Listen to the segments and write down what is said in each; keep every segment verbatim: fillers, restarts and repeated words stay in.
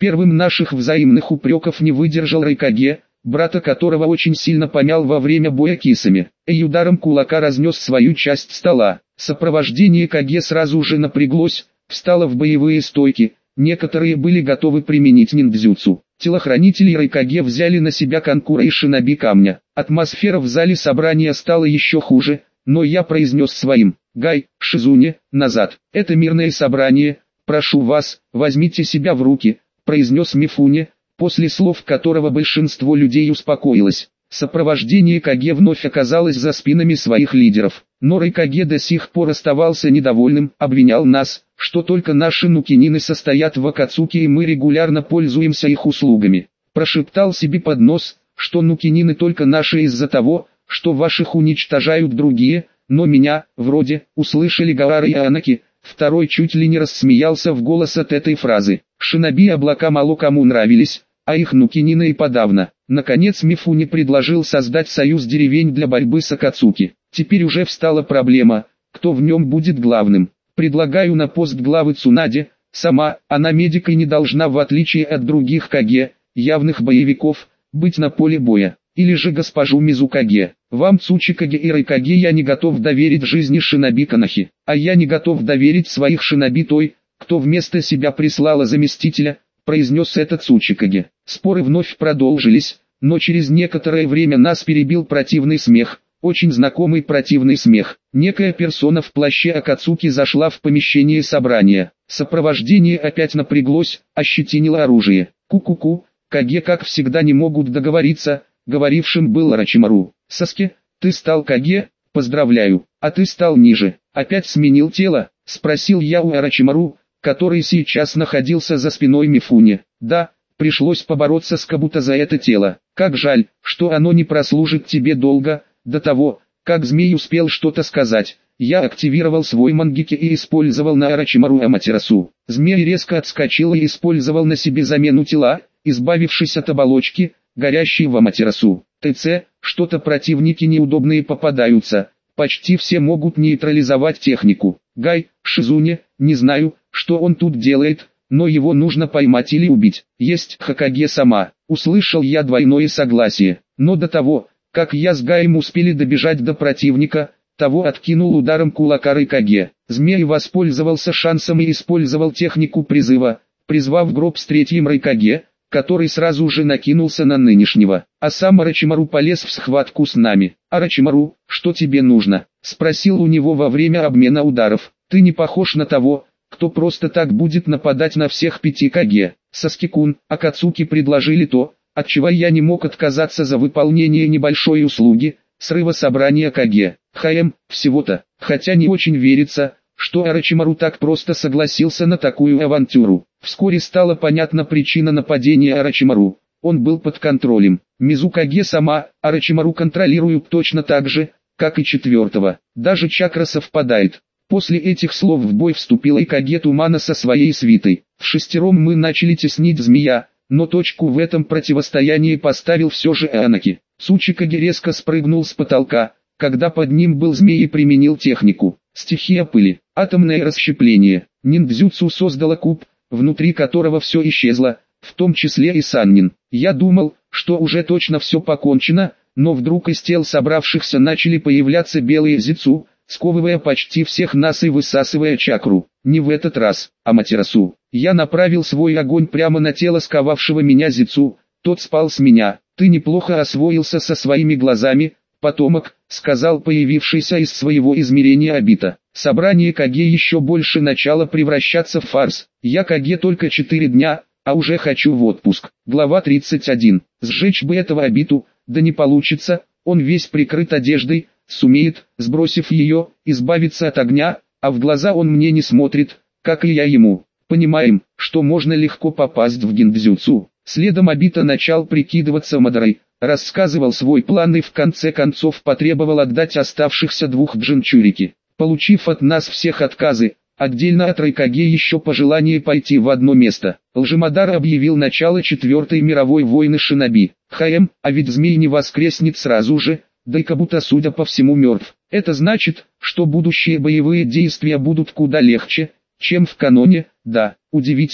Первым наших взаимных упреков не выдержал Райкаге, брата которого очень сильно помял во время боя кисами, и ударом кулака разнес свою часть стола. Сопровождение Каге сразу же напряглось, встало в боевые стойки, некоторые были готовы применить ниндзюцу. Телохранители Райкаге взяли на себя Канкура и шиноби камня. Атмосфера в зале собрания стала еще хуже, но я произнес своим: «Гай, Шизуне, назад. Это мирное собрание, прошу вас, возьмите себя в руки», произнес Мифуне, после слов которого большинство людей успокоилось. Сопровождение Каге вновь оказалось за спинами своих лидеров. Но Райкаге до сих пор оставался недовольным, обвинял нас, что только наши нукинины состоят в Акацуки и мы регулярно пользуемся их услугами. Прошептал себе под нос, что нукинины только наши из-за того, что ваших уничтожают другие, но меня, вроде, услышали Гаара и Анаки. Второй чуть ли не рассмеялся в голос от этой фразы. Шиноби облака мало кому нравились, а их нукинины и подавно. Наконец Мифуне предложил создать союз деревень для борьбы с Акацуки. Теперь уже встала проблема, кто в нем будет главным. Предлагаю на пост главы Цунаде. Сама, она медик и не должна, в отличие от других Каге, явных боевиков, быть на поле боя. Или же госпожу Мизукаге. Вам, Цучикаге и Райкаге, я не готов доверить жизни шиноби Канахи, а я не готов доверить своих шиноби той, кто вместо себя прислала заместителя, произнес этот Цучикаге. Споры вновь продолжились, но через некоторое время нас перебил противный смех, очень знакомый противный смех. Некая персона в плаще Акацуки зашла в помещение собрания. Сопровождение опять напряглось, ощетинило оружие. Ку-ку-ку, Каге как всегда не могут договориться. Говорившим был Орочимару. «Саске, ты стал Каге? Поздравляю. А ты стал ниже. Опять сменил тело?» — спросил я у Орочимару, который сейчас находился за спиной Мифуне. «Да, пришлось побороться с Кабуто за это тело. Как жаль, что оно не прослужит тебе долго, до того, как змей успел что-то сказать». Я активировал свой мангеки и использовал на Орочимару Аматерасу. Змей резко отскочил и использовал на себе замену тела, избавившись от оболочки, горящий в Аматерасу. ТЦ, что-то противники неудобные попадаются, почти все могут нейтрализовать технику. Гай, Шизуне, не знаю, что он тут делает, но его нужно поймать или убить. Есть Хокаге сама. Услышал я двойное согласие, но до того, как я с Гаем успели добежать до противника, того откинул ударом кулака Райкаге. Змей воспользовался шансом и использовал технику призыва, призвав гроб с третьим Райкаге, который сразу же накинулся на нынешнего, а сам Орочимару полез в схватку с нами. «Орочимару, что тебе нужно?» — спросил у него во время обмена ударов. «Ты не похож на того, кто просто так будет нападать на всех пяти Каге». Саски-кун, Акацуки предложили то, от чего я не мог отказаться за выполнение небольшой услуги, срыва собрания Каге. Хаем, всего-то, хотя не очень верится, что Орочимару так просто согласился на такую авантюру. Вскоре стала понятна причина нападения Орочимару. Он был под контролем. Мизукаге сама, Орочимару контролируют точно так же, как и четвертого. Даже чакра совпадает. После этих слов в бой вступила и Каге Тумана со своей свитой. В шестером мы начали теснить змея, но точку в этом противостоянии поставил все же Анаки. Цучикаге резко спрыгнул с потолка, когда под ним был змей и применил технику. Стихия пыли, атомное расщепление. Ниндзюцу создала куб, внутри которого все исчезло, в том числе и Саннин. Я думал, что уже точно все покончено, но вдруг из тел собравшихся начали появляться белые зицу, сковывая почти всех нас и высасывая чакру. Не в этот раз, Аматерасу. Я направил свой огонь прямо на тело сковавшего меня зицу, тот спал с меня. «Ты неплохо освоился со своими глазами, потомок», — сказал появившийся из своего измерения Обита. Собрание Каге еще больше начало превращаться в фарс. Я Каге только четыре дня, а уже хочу в отпуск. Глава тридцать один. Сжечь бы этого Обиту, да не получится, он весь прикрыт одеждой, сумеет, сбросив ее, избавиться от огня, а в глаза он мне не смотрит, как и я ему. Понимаем, что можно легко попасть в гиндзюцу. Следом Обита начал прикидываться Мадарой, рассказывал свой план и в конце концов потребовал отдать оставшихся двух джинчурики. Получив от нас всех отказы, отдельно от Райкаге еще пожелание пойти в одно место, Лжемадар объявил начало Четвертой мировой войны шиноби. Хаем, а ведь змей не воскреснет сразу же, да и Кабуто, судя по всему, мертв. Это значит, что будущие боевые действия будут куда легче, чем в каноне. Да, удивительно,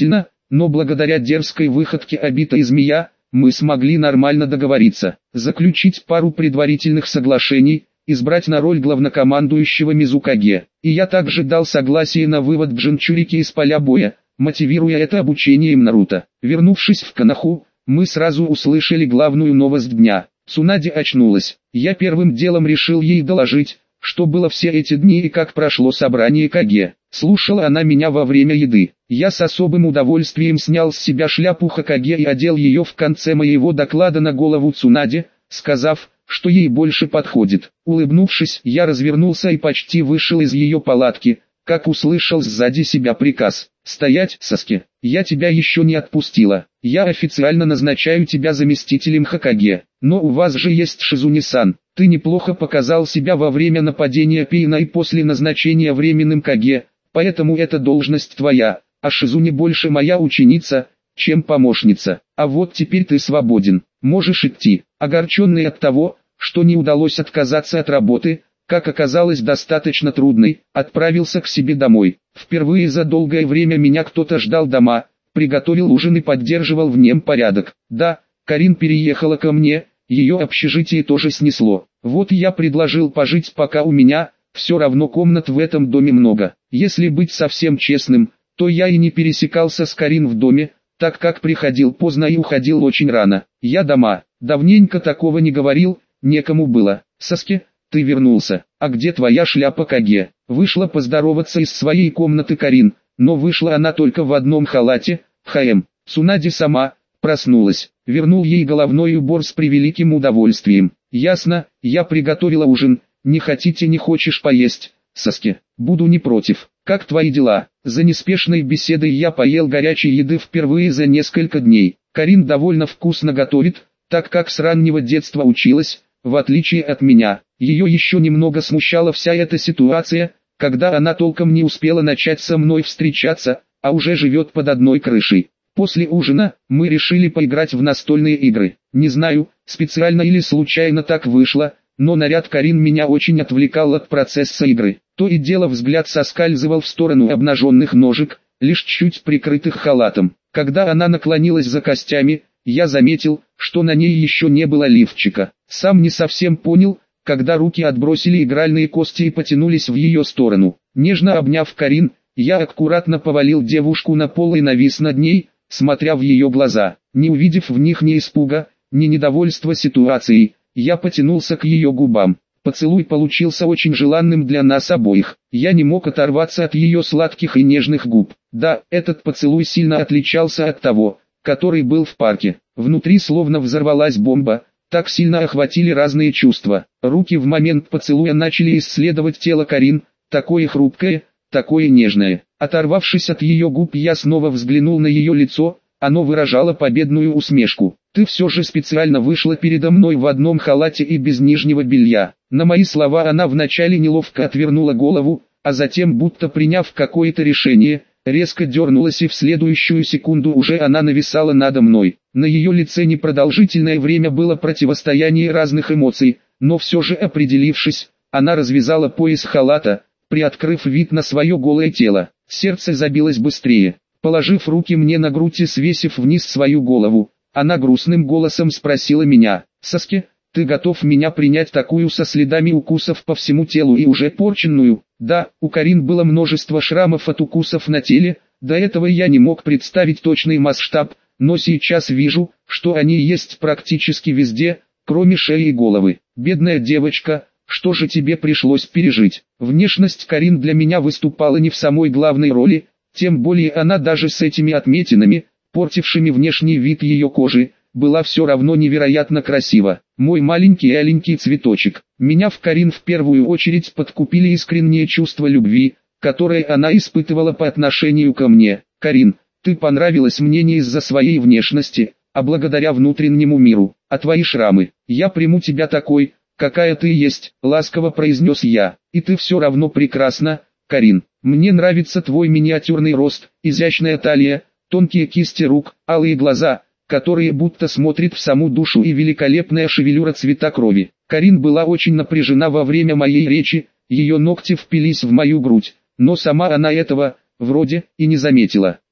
но благодаря дерзкой выходке Обита и Змея, мы смогли нормально договориться, заключить пару предварительных соглашений, избрать на роль главнокомандующего Мизукаге. И я также дал согласие на вывод Джинчурики из поля боя, мотивируя это обучением Наруто. Вернувшись в Коноху, мы сразу услышали главную новость дня. Цунаде очнулась. Я первым делом решил ей доложить, что было все эти дни и как прошло собрание Каге. Слушала она меня во время еды. Я с особым удовольствием снял с себя шляпу Хокаге и одел ее в конце моего доклада на голову Цунаде, сказав, что ей больше подходит. Улыбнувшись, я развернулся и почти вышел из ее палатки, как услышал сзади себя приказ: «Стоять, Саске! Я тебя еще не отпустила. Я официально назначаю тебя заместителем Хокаге. Но у вас же есть Шизуни-сан. Ты неплохо показал себя во время нападения Пейна и после назначения временным Каге, поэтому эта должность твоя, а Шизуни больше моя ученица, чем помощница. А вот теперь ты свободен, можешь идти». Огорченный от того, что не удалось отказаться от работы, как оказалось достаточно трудной, отправился к себе домой. Впервые за долгое время меня кто-то ждал дома, приготовил ужин и поддерживал в нем порядок. Да, Карин переехала ко мне, ее общежитие тоже снесло. Вот я предложил пожить пока у меня, все равно комнат в этом доме много. Если быть совсем честным, то я и не пересекался с Карин в доме, так как приходил поздно и уходил очень рано. Я дома, давненько такого не говорил, некому было. Саске, ты вернулся, а где твоя шляпа Каге? Вышла поздороваться из своей комнаты Карин, но вышла она только в одном халате. ХМ. Цунаде сама проснулась, вернул ей головной убор с превеликим удовольствием. Ясно, я приготовила ужин, не хотите не хочешь поесть, Саске, буду не против. Как твои дела? За неспешной беседой я поел горячей еды впервые за несколько дней. Карин довольно вкусно готовит, так как с раннего детства училась, в отличие от меня. Ее еще немного смущала вся эта ситуация, когда она толком не успела начать со мной встречаться, а уже живет под одной крышей. После ужина, мы решили поиграть в настольные игры. Не знаю, специально или случайно так вышло, но наряд Карин меня очень отвлекал от процесса игры. То и дело взгляд соскальзывал в сторону обнаженных ножек, лишь чуть прикрытых халатом. Когда она наклонилась за костями, я заметил, что на ней еще не было лифчика. Сам не совсем понял, когда руки отбросили игральные кости и потянулись в ее сторону. Нежно обняв Карин, я аккуратно повалил девушку на пол и навис над ней, смотря в ее глаза. Не увидев в них ни испуга, ни недовольства ситуацией, я потянулся к ее губам. Поцелуй получился очень желанным для нас обоих. Я не мог оторваться от ее сладких и нежных губ. Да, этот поцелуй сильно отличался от того, который был в парке. Внутри словно взорвалась бомба, так сильно охватили разные чувства. Руки в момент поцелуя начали исследовать тело Карин, такое хрупкое, такое нежное. Оторвавшись от ее губ, я снова взглянул на ее лицо, оно выражало победную усмешку. «Ты все же специально вышла передо мной в одном халате и без нижнего белья». На мои слова она вначале неловко отвернула голову, а затем, будто приняв какое-то решение, резко дернулась, и в следующую секунду уже она нависала надо мной. На ее лице непродолжительное время было противостояние разных эмоций, но все же определившись, она развязала пояс халата, приоткрыв вид на свое голое тело. Сердце забилось быстрее. Положив руки мне на грудь и свесив вниз свою голову, она грустным голосом спросила меня: «Саске, ты готов меня принять такую со следами укусов по всему телу и уже порченную?» Да, у Карин было множество шрамов от укусов на теле, до этого я не мог представить точный масштаб, но сейчас вижу, что они есть практически везде, кроме шеи и головы. Бедная девочка, что же тебе пришлось пережить? Внешность Карин для меня выступала не в самой главной роли, тем более она даже с этими отметинами, портившими внешний вид ее кожи, была все равно невероятно красива. Мой маленький аленький цветочек. Меня в Карин в первую очередь подкупили искренние чувства любви, которые она испытывала по отношению ко мне. «Карин, ты понравилась мне не из-за своей внешности, а благодаря внутреннему миру, а твои шрамы. Я приму тебя такой, какая ты есть», — ласково произнес я. «И ты все равно прекрасна, Карин. Мне нравится твой миниатюрный рост, изящная талия, тонкие кисти рук, алые глаза, которые будто смотрят в саму душу, и великолепная шевелюра цвета крови». Карин была очень напряжена во время моей речи, ее ногти впились в мою грудь, но сама она этого, вроде, и не заметила.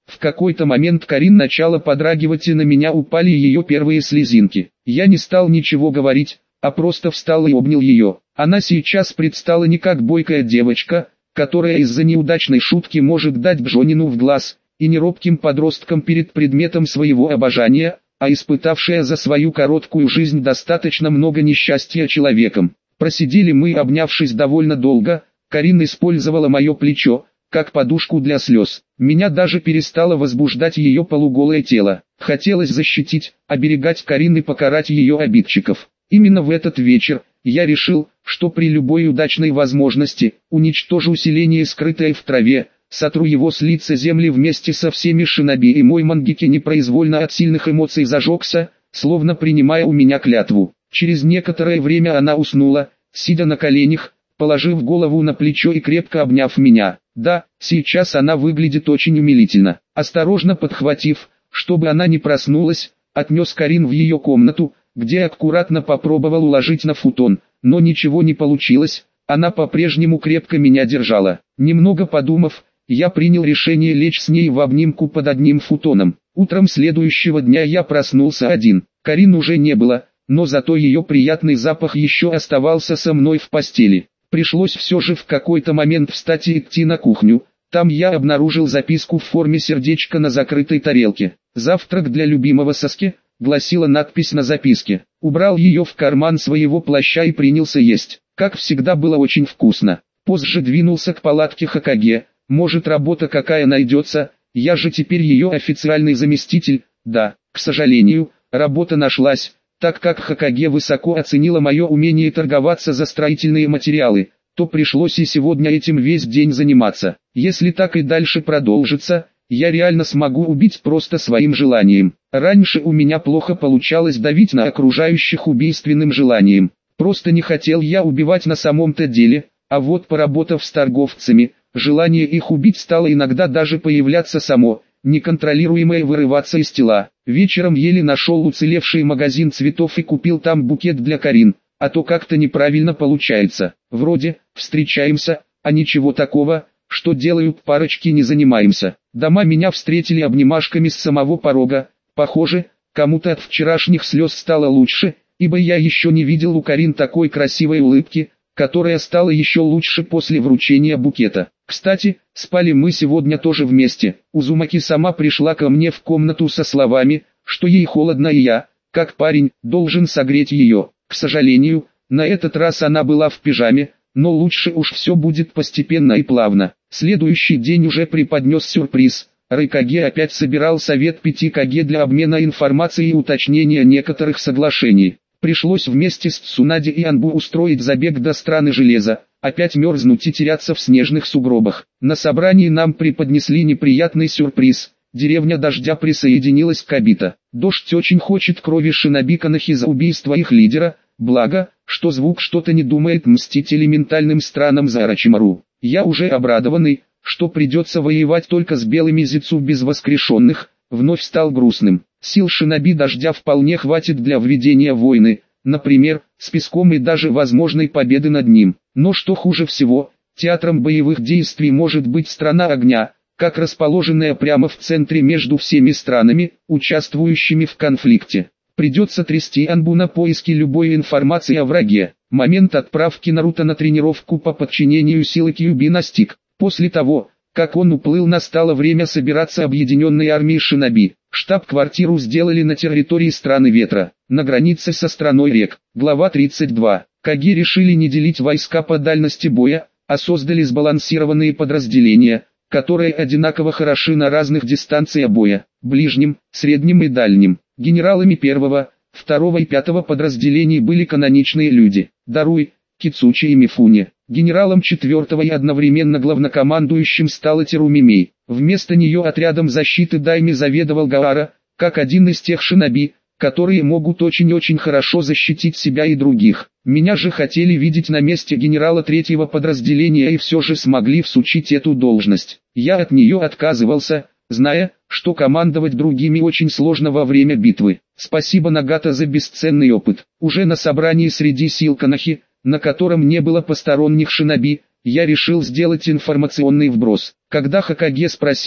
В какой-то момент Карин начала подрагивать, и на меня упали ее первые слезинки. Я не стал ничего говорить, а просто встал и обнял ее. Она сейчас предстала не как бойкая девочка, которая из-за неудачной шутки может дать Джонину в глаз, и не робким подростком перед предметом своего обожания, а испытавшая за свою короткую жизнь достаточно много несчастья человеком. Просидели мы, обнявшись, довольно долго. Карин использовала мое плечо, как подушку для слез. Меня даже перестало возбуждать ее полуголое тело. Хотелось защитить, оберегать Карин и покарать ее обидчиков. Именно в этот вечер я решил, что при любой удачной возможности уничтожу усиление, скрытое в траве, сотру его с лица земли вместе со всеми шиноби, и мой Мангеки непроизвольно от сильных эмоций зажегся, словно принимая у меня клятву. Через некоторое время она уснула, сидя на коленях, положив голову на плечо и крепко обняв меня. Да, сейчас она выглядит очень умилительно. Осторожно подхватив, чтобы она не проснулась, отнес Карин в ее комнату, где аккуратно попробовал уложить на футон, но ничего не получилось, она по-прежнему крепко меня держала. Немного подумав, я принял решение лечь с ней в обнимку под одним футоном. Утром следующего дня я проснулся один. Карин уже не было, но зато ее приятный запах еще оставался со мной в постели. Пришлось все же в какой-то момент встать и идти на кухню. Там я обнаружил записку в форме сердечка на закрытой тарелке. «Завтрак для любимого Саски», гласила надпись на записке. Убрал ее в карман своего плаща и принялся есть. Как всегда, было очень вкусно. Позже двинулся к палатке Хокаге. Может, работа какая найдется, я же теперь ее официальный заместитель. Да, к сожалению, работа нашлась, так как Хокаге высоко оценила мое умение торговаться за строительные материалы, то пришлось и сегодня этим весь день заниматься. Если так и дальше продолжится, я реально смогу убить просто своим желанием. Раньше у меня плохо получалось давить на окружающих убийственным желанием. Просто не хотел я убивать на самом-то деле, а вот поработав с торговцами, желание их убить стало иногда даже появляться само, неконтролируемое вырываться из тела. Вечером еле нашел уцелевший магазин цветов и купил там букет для Карин, а то как-то неправильно получается. Вроде «встречаемся», а ничего такого, что делают парочки, не занимаемся. Дома меня встретили обнимашками с самого порога. Похоже, кому-то от вчерашних слез стало лучше, ибо я еще не видел у Карин такой красивой улыбки, которая стала еще лучше после вручения букета. Кстати, спали мы сегодня тоже вместе. Узумаки сама пришла ко мне в комнату со словами, что ей холодно, и я, как парень, должен согреть ее. К сожалению, на этот раз она была в пижаме, но лучше уж все будет постепенно и плавно. Следующий день уже преподнес сюрприз. Райкаге опять собирал совет пяти Каге для обмена информацией и уточнения некоторых соглашений. Пришлось вместе с Цунади и Анбу устроить забег до страны железа, опять мерзнуть и теряться в снежных сугробах. На собрании нам преподнесли неприятный сюрприз. Деревня Дождя присоединилась к Обито. Дождь очень хочет крови шиноби Канахи за убийство их лидера, благо, что звук что-то не думает мстить элементальным странам за Орочимару. Я уже обрадованный, что придется воевать только с белыми Зицу без воскрешенных, вновь стал грустным. Сил шиноби Дождя вполне хватит для введения войны, например, с песком и даже возможной победы над ним. Но что хуже всего, театром боевых действий может быть страна огня, как расположенная прямо в центре между всеми странами, участвующими в конфликте. Придется трясти Анбу на поиски любой информации о враге. Момент отправки Наруто на тренировку по подчинению силы Кьюби настиг. После того, как он уплыл, настало время собираться объединенной армии шиноби. Штаб-квартиру сделали на территории страны ветра, на границе со страной рек. Глава тридцать два. Каги решили не делить войска по дальности боя, а создали сбалансированные подразделения, которые одинаково хороши на разных дистанциях боя, ближнем, среднем и дальнем. Генералами первого, второго и пятого подразделений были каноничные люди: Даруи, Кицучи и Мифуни. Генералом четвертого и одновременно главнокомандующим стала Терумимей. Вместо нее отрядом защиты Дайми заведовал Гаара, как один из тех шиноби, которые могут очень-очень хорошо защитить себя и других. Меня же хотели видеть на месте генерала третьего подразделения и все же смогли всучить эту должность. Я от нее отказывался, зная, что командовать другими очень сложно во время битвы. Спасибо Нагата за бесценный опыт. Уже на собрании среди сил Канахи, на котором не было посторонних шиноби, я решил сделать информационный вброс. Когда Хокаге спросила,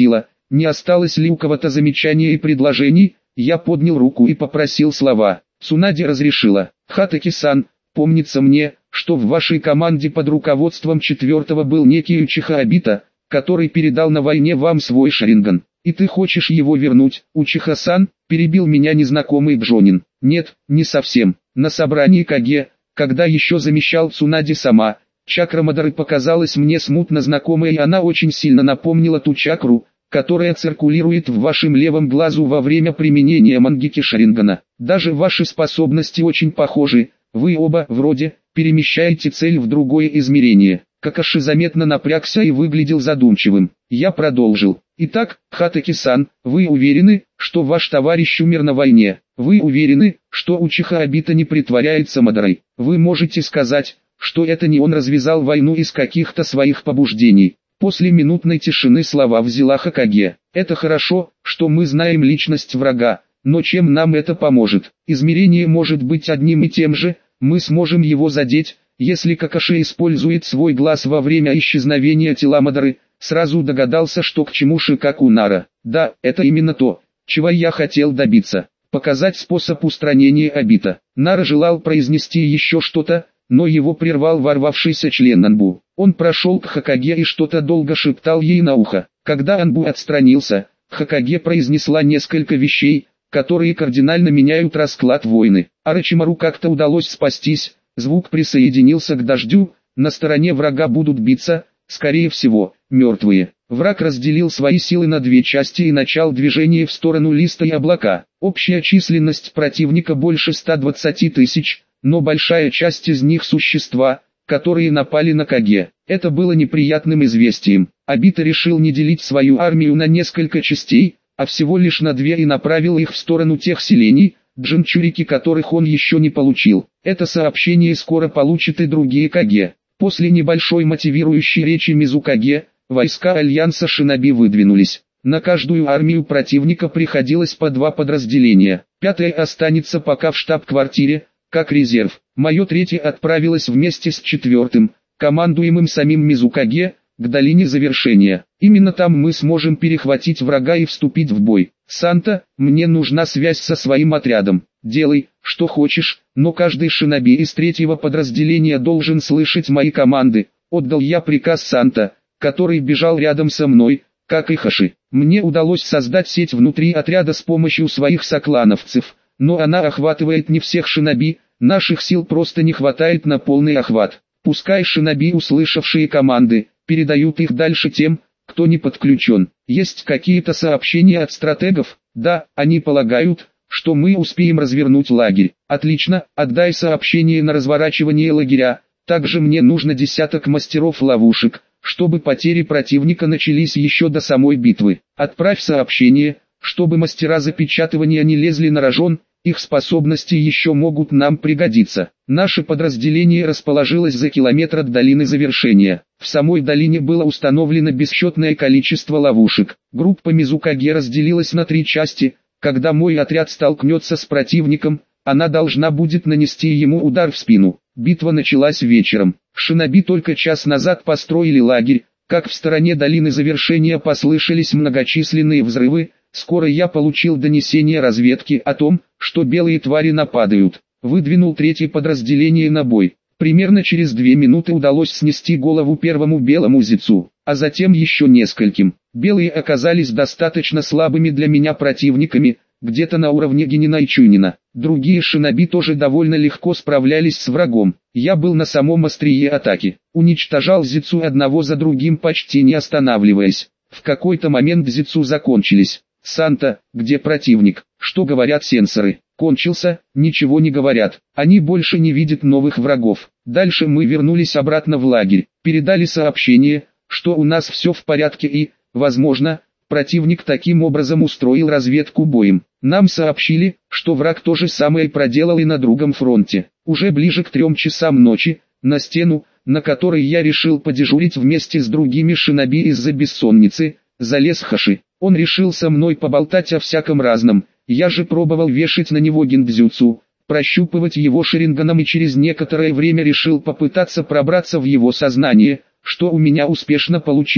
Не осталось ли у кого-то замечаний и предложений? Я поднял руку и попросил слова. Цунаде разрешила. Хатаки-сан, помнится мне, что в вашей команде под руководством четвертого был некий Учиха Обита, который передал на войне вам свой шаринган. И ты хочешь его вернуть, Учиха-сан? Перебил меня незнакомый Бжонин. Нет, не совсем. На собрании Каге, когда еще замещал Цунаде сама, чакра Мадары показалась мне смутно знакомой, и она очень сильно напомнила ту чакру, которая циркулирует в вашем левом глазу во время применения мангеки шарингана. Даже ваши способности очень похожи, вы оба, вроде, перемещаете цель в другое измерение. Какаши заметно напрягся и выглядел задумчивым. Я продолжил. Итак, Хатаки-сан, вы уверены, что ваш товарищ умер на войне? Вы уверены, что Учиха Обита не притворяется Мадарой? Вы можете сказать, что это не он развязал войну из каких-то своих побуждений? После минутной тишины слова взяла Хокаге. Это хорошо, что мы знаем личность врага, но чем нам это поможет? Измерение может быть одним и тем же, мы сможем его задеть, если Какаши использует свой глаз во время исчезновения тела Мадары. Сразу догадался, что к чему Шикаку Нара. Да, это именно то, чего я хотел добиться. Показать способ устранения Обита. Нара желал произнести еще что-то, но его прервал ворвавшийся член Анбу. Он прошел к Хокаге и что-то долго шептал ей на ухо. Когда Анбу отстранился, Хокаге произнесла несколько вещей, которые кардинально меняют расклад войны. Орочимару как-то удалось спастись, звук присоединился к дождю, на стороне врага будут биться, скорее всего, мертвые. Враг разделил свои силы на две части и начал движение в сторону листа и облака. Общая численность противника больше ста двадцати тысяч, но большая часть из них существа, которые напали на Каге. Это было неприятным известием. Обита решил не делить свою армию на несколько частей, а всего лишь на две, и направил их в сторону тех селений, джинчурики которых он еще не получил. Это сообщение скоро получат и другие Каге. После небольшой мотивирующей речи Мизукаге, войска Альянса Шиноби выдвинулись. На каждую армию противника приходилось по два подразделения. Пятое останется пока в штаб-квартире, как резерв. Мое третье отправилось вместе с четвертым, командуемым самим Мизукаге, к долине завершения. Именно там мы сможем перехватить врага и вступить в бой. Санта, мне нужна связь со своим отрядом. Делай, что хочешь, но каждый шиноби из третьего подразделения должен слышать мои команды. Отдал я приказ Санта, который бежал рядом со мной, как и Хаши. Мне удалось создать сеть внутри отряда с помощью своих соклановцев, но она охватывает не всех шиноби, наших сил просто не хватает на полный охват. Пускай шиноби, услышавшие команды, передают их дальше тем, кто не подключен. Есть какие-то сообщения от стратегов? Да, они полагают, что мы успеем развернуть лагерь. Отлично, отдай сообщение на разворачивание лагеря. Также мне нужно десяток мастеров ловушек, чтобы потери противника начались еще до самой битвы. Отправь сообщение, чтобы мастера запечатывания не лезли на рожон, их способности еще могут нам пригодиться. Наше подразделение расположилось за километр от долины завершения. В самой долине было установлено бесчетное количество ловушек. Группа Мизукаге разделилась на три части. Когда мой отряд столкнется с противником, она должна будет нанести ему удар в спину. Битва началась вечером. Шиноби только час назад построили лагерь, как в стороне долины завершения послышались многочисленные взрывы. Скоро я получил донесение разведки о том, что белые твари нападают. Выдвинул третье подразделение на бой. Примерно через две минуты удалось снести голову первому белому зицу, а затем еще нескольким. Белые оказались достаточно слабыми для меня противниками, где-то на уровне Генина и Чунина. Другие шиноби тоже довольно легко справлялись с врагом. Я был на самом острие атаки. Уничтожал зицу одного за другим, почти не останавливаясь. В какой-то момент зицу закончились. «Санта, где противник? Что говорят сенсоры?» «Кончился, ничего не говорят. Они больше не видят новых врагов». Дальше мы вернулись обратно в лагерь. Передали сообщение, что у нас все в порядке и, возможно, противник таким образом устроил разведку боем. Нам сообщили, что враг то же самое проделал и на другом фронте. Уже ближе к трем часам ночи, на стену, на которой я решил подежурить вместе с другими шиноби из-за бессонницы, залез Хаши. Он решил со мной поболтать о всяком разном. Я же пробовал вешать на него гиндзюцу, прощупывать его шаринганом и через некоторое время решил попытаться пробраться в его сознание, что у меня успешно получилось.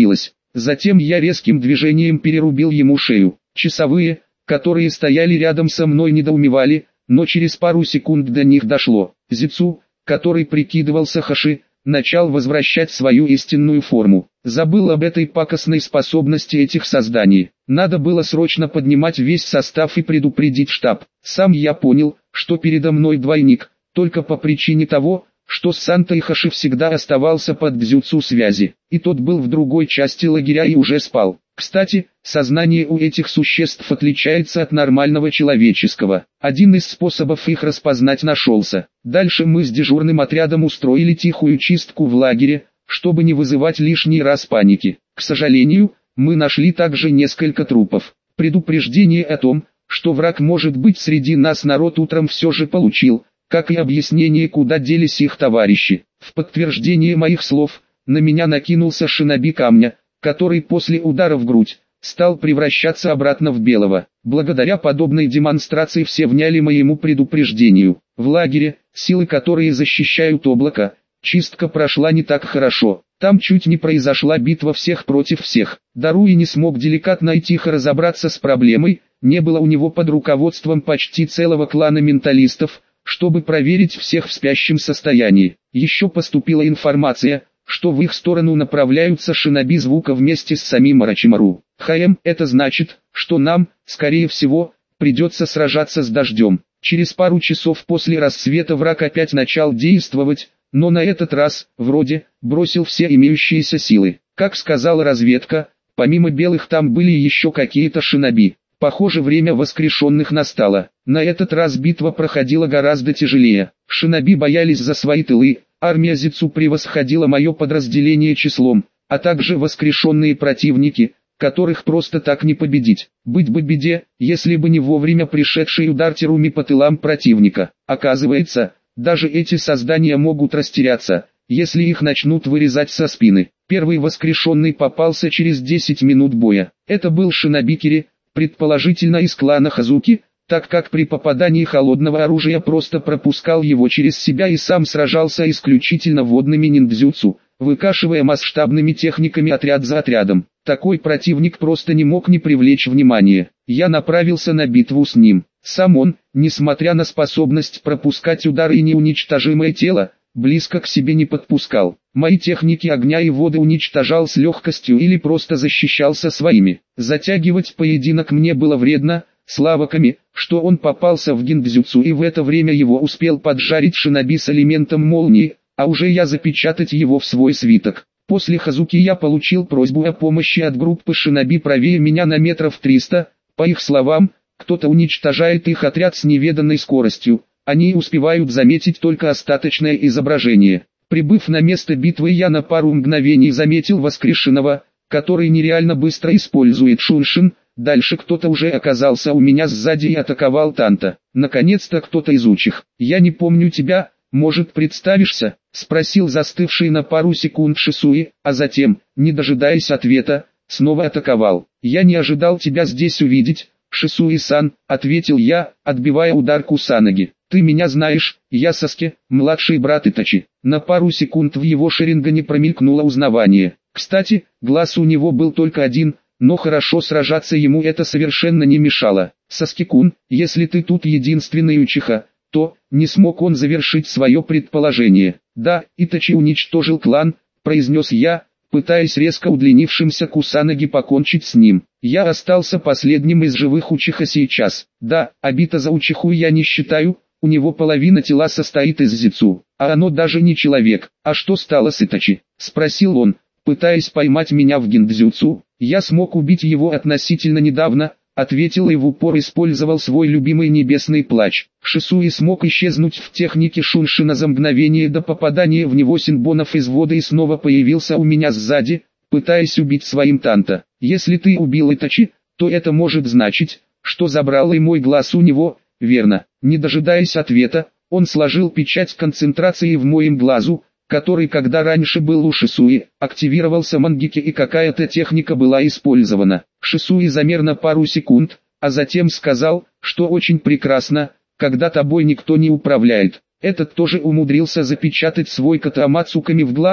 Затем я резким движением перерубил ему шею. Часовые, которые стояли рядом со мной, недоумевали, но через пару секунд до них дошло. Зицу, который прикидывался Хаши, начал возвращать свою истинную форму. Забыл об этой пакостной способности этих созданий. Надо было срочно поднимать весь состав и предупредить штаб. Сам я понял, что передо мной двойник, только по причине того, что Санта и Хаши всегда оставался под дзюцу связи, и тот был в другой части лагеря и уже спал. Кстати, сознание у этих существ отличается от нормального человеческого. Один из способов их распознать нашелся. Дальше мы с дежурным отрядом устроили тихую чистку в лагере, чтобы не вызывать лишний раз паники. К сожалению, мы нашли также несколько трупов. Предупреждение о том, что враг может быть среди нас, народ утром все же получил, как и объяснение, куда делись их товарищи. В подтверждение моих слов, на меня накинулся шиноби камня, который после удара в грудь стал превращаться обратно в белого. Благодаря подобной демонстрации все вняли моему предупреждению. В лагере, силы которые защищают облако, чистка прошла не так хорошо. Там чуть не произошла битва всех против всех. Даруи не смог деликатно и тихо разобраться с проблемой, не было у него под руководством почти целого клана менталистов, чтобы проверить всех в спящем состоянии. Еще поступила информация, что в их сторону направляются шиноби звука вместе с самим Орочимару. ХМ, это значит, что нам, скорее всего, придется сражаться с дождем. Через пару часов после рассвета враг опять начал действовать, но на этот раз, вроде, бросил все имеющиеся силы. Как сказала разведка, помимо белых там были еще какие-то шиноби. Похоже, время воскрешенных настало. На этот раз битва проходила гораздо тяжелее. Шиноби боялись за свои тылы, армия Зицу превосходила мое подразделение числом, а также воскрешенные противники, которых просто так не победить. Быть бы беде, если бы не вовремя пришедший удар Теруми по тылам противника. Оказывается, даже эти создания могут растеряться, если их начнут вырезать со спины. Первый воскрешенный попался через десять минут боя. Это был шиноби Кири, предположительно из клана Хазуки, так как при попадании холодного оружия просто пропускал его через себя и сам сражался исключительно водными ниндзюцу, выкашивая масштабными техниками отряд за отрядом. Такой противник просто не мог не привлечь внимания. Я направился на битву с ним. Сам он, несмотря на способность пропускать удары и неуничтожимое тело, близко к себе не подпускал. Мои техники огня и воды уничтожал с легкостью или просто защищался своими. Затягивать поединок мне было вредно, слава Ками, что он попался в гиндзюцу и в это время его успел поджарить шиноби с элементом молнии, а уже я запечатать его в свой свиток. После Хазуки я получил просьбу о помощи от группы шиноби правее меня на метров триста, по их словам, кто-то уничтожает их отряд с неведанной скоростью. Они успевают заметить только остаточное изображение. Прибыв на место битвы, я на пару мгновений заметил воскрешенного, который нереально быстро использует шуншин. Дальше кто-то уже оказался у меня сзади и атаковал Танта. Наконец-то кто-то из учих. «Я не помню тебя, может, представишься?» — спросил застывший на пару секунд Шисуи, а затем, не дожидаясь ответа, снова атаковал. «Я не ожидал тебя здесь увидеть, Шисуи-сан», — ответил я, отбивая удар Кусанаги. «Ты меня знаешь, я Саске, младший брат Итачи». На пару секунд в его шерингане промелькнуло узнавание. Кстати, глаз у него был только один, но хорошо сражаться ему это совершенно не мешало. «Саски-кун, если ты тут единственный учиха, то...» Не смог он завершить свое предположение. «Да, Итачи уничтожил клан», — произнес я, пытаясь резко удлинившимся Кусанаги покончить с ним. «Я остался последним из живых учиха сейчас. Да, обита за учиху я не считаю, у него половина тела состоит из зицу, а оно даже не человек». «А что стало с Итачи?» — спросил он, пытаясь поймать меня в гиндзюцу. «Я смог убить его относительно недавно», — ответил и в упор использовал свой любимый небесный плач. Шисуи смог исчезнуть в технике шуншина за мгновение до попадания в него синбонов из воды и снова появился у меня сзади, пытаясь убить своим Танта. «Если ты убил Итачи, то это может значить, что забрал и мой глаз у него, верно?» Не дожидаясь ответа, он сложил печать концентрации в моем глазу, который когда раньше был у Шисуи, активировался мангики и какая-то техника была использована. Шисуи замер на пару секунд, а затем сказал, что очень прекрасно, когда тобой никто не управляет. Этот тоже умудрился запечатать свой катамацуками в глазу,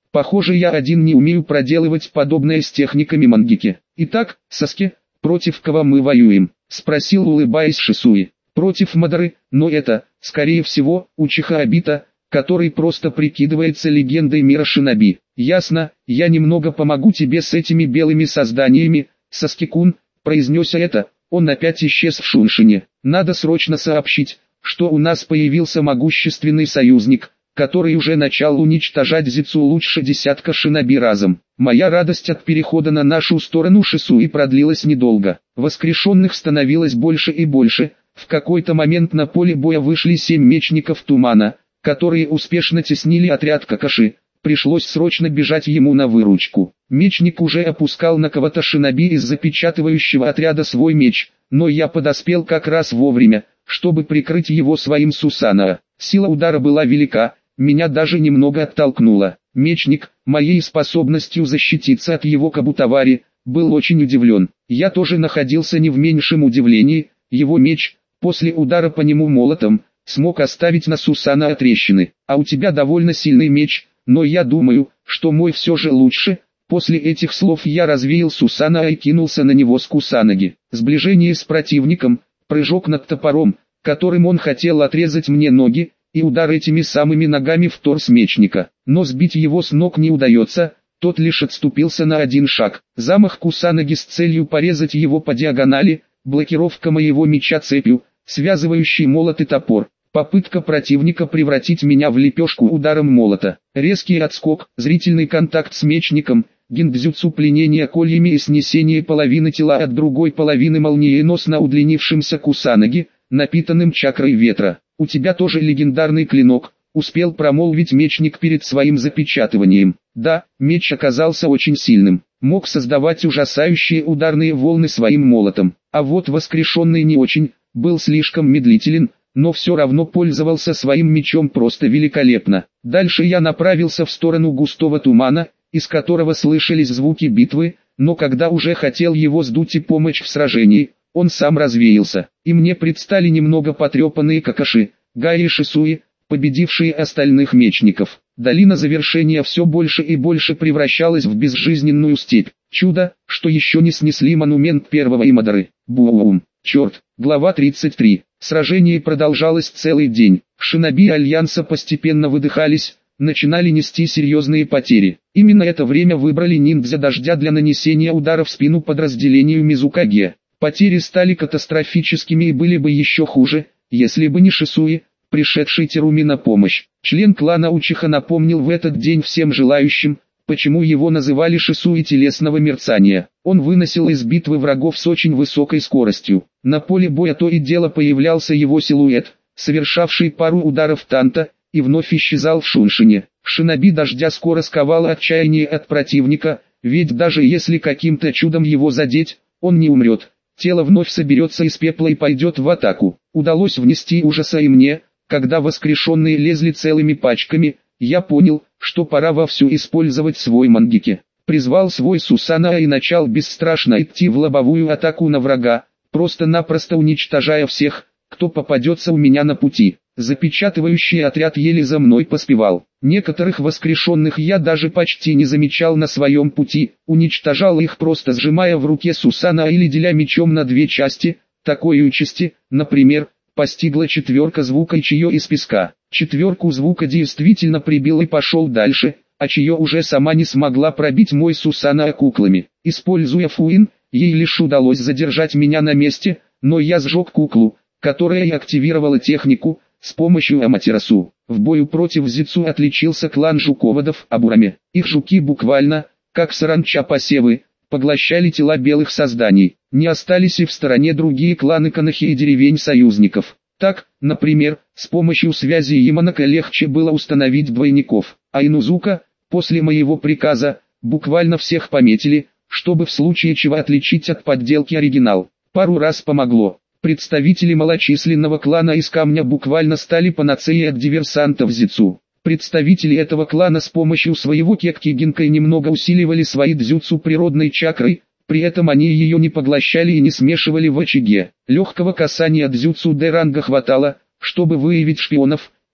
Похоже, я один не умею проделывать подобное с техниками мангеки. Итак, Саске, против кого мы воюем? Спросил, улыбаясь, Шисуи. Против Мадары, но это, скорее всего, Учиха Обита, который просто прикидывается легендой мира шиноби. Ясно, я немного помогу тебе с этими белыми созданиями, Саски-кун, произнес это, он опять исчез в Шуншине. Надо срочно сообщить, что у нас появился могущественный союзник, который уже начал уничтожать Зицу лучше десятка шиноби разом. Моя радость от перехода на нашу сторону Шисуи продлилась недолго. Воскрешенных становилось больше и больше. В какой-то момент на поле боя вышли семь мечников тумана, которые успешно теснили отряд Какаши. Пришлось срочно бежать ему на выручку. Мечник уже опускал на кого-то шиноби из запечатывающего отряда свой меч, но я подоспел как раз вовремя, чтобы прикрыть его своим Сусанао. Сила удара была велика, меня даже немного оттолкнуло. Мечник, моей способностью защититься от его кабутавари, был очень удивлен. Я тоже находился не в меньшем удивлении. Его меч, после удара по нему молотом, смог оставить на Сусанао трещины. А у тебя довольно сильный меч, но я думаю, что мой все же лучше. После этих слов я развеял Сусанао и кинулся на него с Кусанаги. Сближение с противником, прыжок над топором, которым он хотел отрезать мне ноги, и удар этими самыми ногами в торс мечника. Но сбить его с ног не удается, тот лишь отступился на один шаг. Замах Кусанаги с целью порезать его по диагонали, блокировка моего меча цепью, связывающий молот и топор. Попытка противника превратить меня в лепешку ударом молота. Резкий отскок, зрительный контакт с мечником, гиндзюцу пленения кольями и снесение половины тела от другой половины молниеносно удлинившимся Кусанаги, напитанным чакрой ветра. У тебя тоже легендарный клинок, успел промолвить мечник перед своим запечатыванием. Да, меч оказался очень сильным, мог создавать ужасающие ударные волны своим молотом. А вот воскрешенный не очень, был слишком медлителен, но все равно пользовался своим мечом просто великолепно. Дальше я направился в сторону густого тумана, из которого слышались звуки битвы, но когда уже хотел его сдуть и помочь в сражении, он сам развеялся, и мне предстали немного потрепанные Какаши, Гаи и Шисуи, победившие остальных мечников. Долина завершения все больше и больше превращалась в безжизненную степь. Чудо, что еще не снесли монумент первого Имадары. Бум. Черт. Глава тридцать три. Сражение продолжалось целый день. Шиноби Альянса постепенно выдыхались, начинали нести серьезные потери. Именно это время выбрали ниндзя дождя для нанесения удара в спину подразделению Мизукаге. Потери стали катастрофическими и были бы еще хуже, если бы не Шисуи, пришедший Теруми на помощь. Член клана Учиха напомнил в этот день всем желающим, почему его называли Шисуи телесного мерцания. Он выносил из битвы врагов с очень высокой скоростью. На поле боя то и дело появлялся его силуэт, совершавший пару ударов танта, и вновь исчезал в Шуншине. Шиноби дождя скоро сковало отчаяние от противника, ведь даже если каким-то чудом его задеть, он не умрет. Тело вновь соберется из пепла и пойдет в атаку. Удалось внести ужаса и мне, когда воскрешенные лезли целыми пачками, я понял, что пора вовсю использовать свой мангеки. Призвал свой Сусанао и начал бесстрашно идти в лобовую атаку на врага, просто-напросто уничтожая всех, кто попадется у меня на пути. Запечатывающий отряд еле за мной поспевал. Некоторых воскрешенных я даже почти не замечал на своем пути, уничтожал их просто сжимая в руке Сусанао или деля мечом на две части. Такой участи, например, постигла четверка звука Чио из песка. Четверку звука действительно прибил и пошел дальше, а Чио уже сама не смогла пробить мой Сусанао куклами. Используя Фуин, ей лишь удалось задержать меня на месте, но я сжег куклу, которая и активировала технику, с помощью Аматерасу. В бою против Зицу отличился клан жуководов Абурами. Их жуки буквально, как саранча посевы, поглощали тела белых созданий. Не остались и в стороне другие кланы Канахи и деревень союзников. Так, например, с помощью связи Яманака легче было установить двойников. А Инузука, после моего приказа, буквально всех пометили, чтобы в случае чего отличить от подделки оригинал. Пару раз помогло. Представители малочисленного клана из камня буквально стали панацеей от диверсантов Зицу. Представители этого клана с помощью своего кекки гинкой немного усиливали свои дзюцу природной чакрой, при этом они ее не поглощали и не смешивали в очаге. Легкого касания дзюцу Д ранга хватало, чтобы выявить шпионов,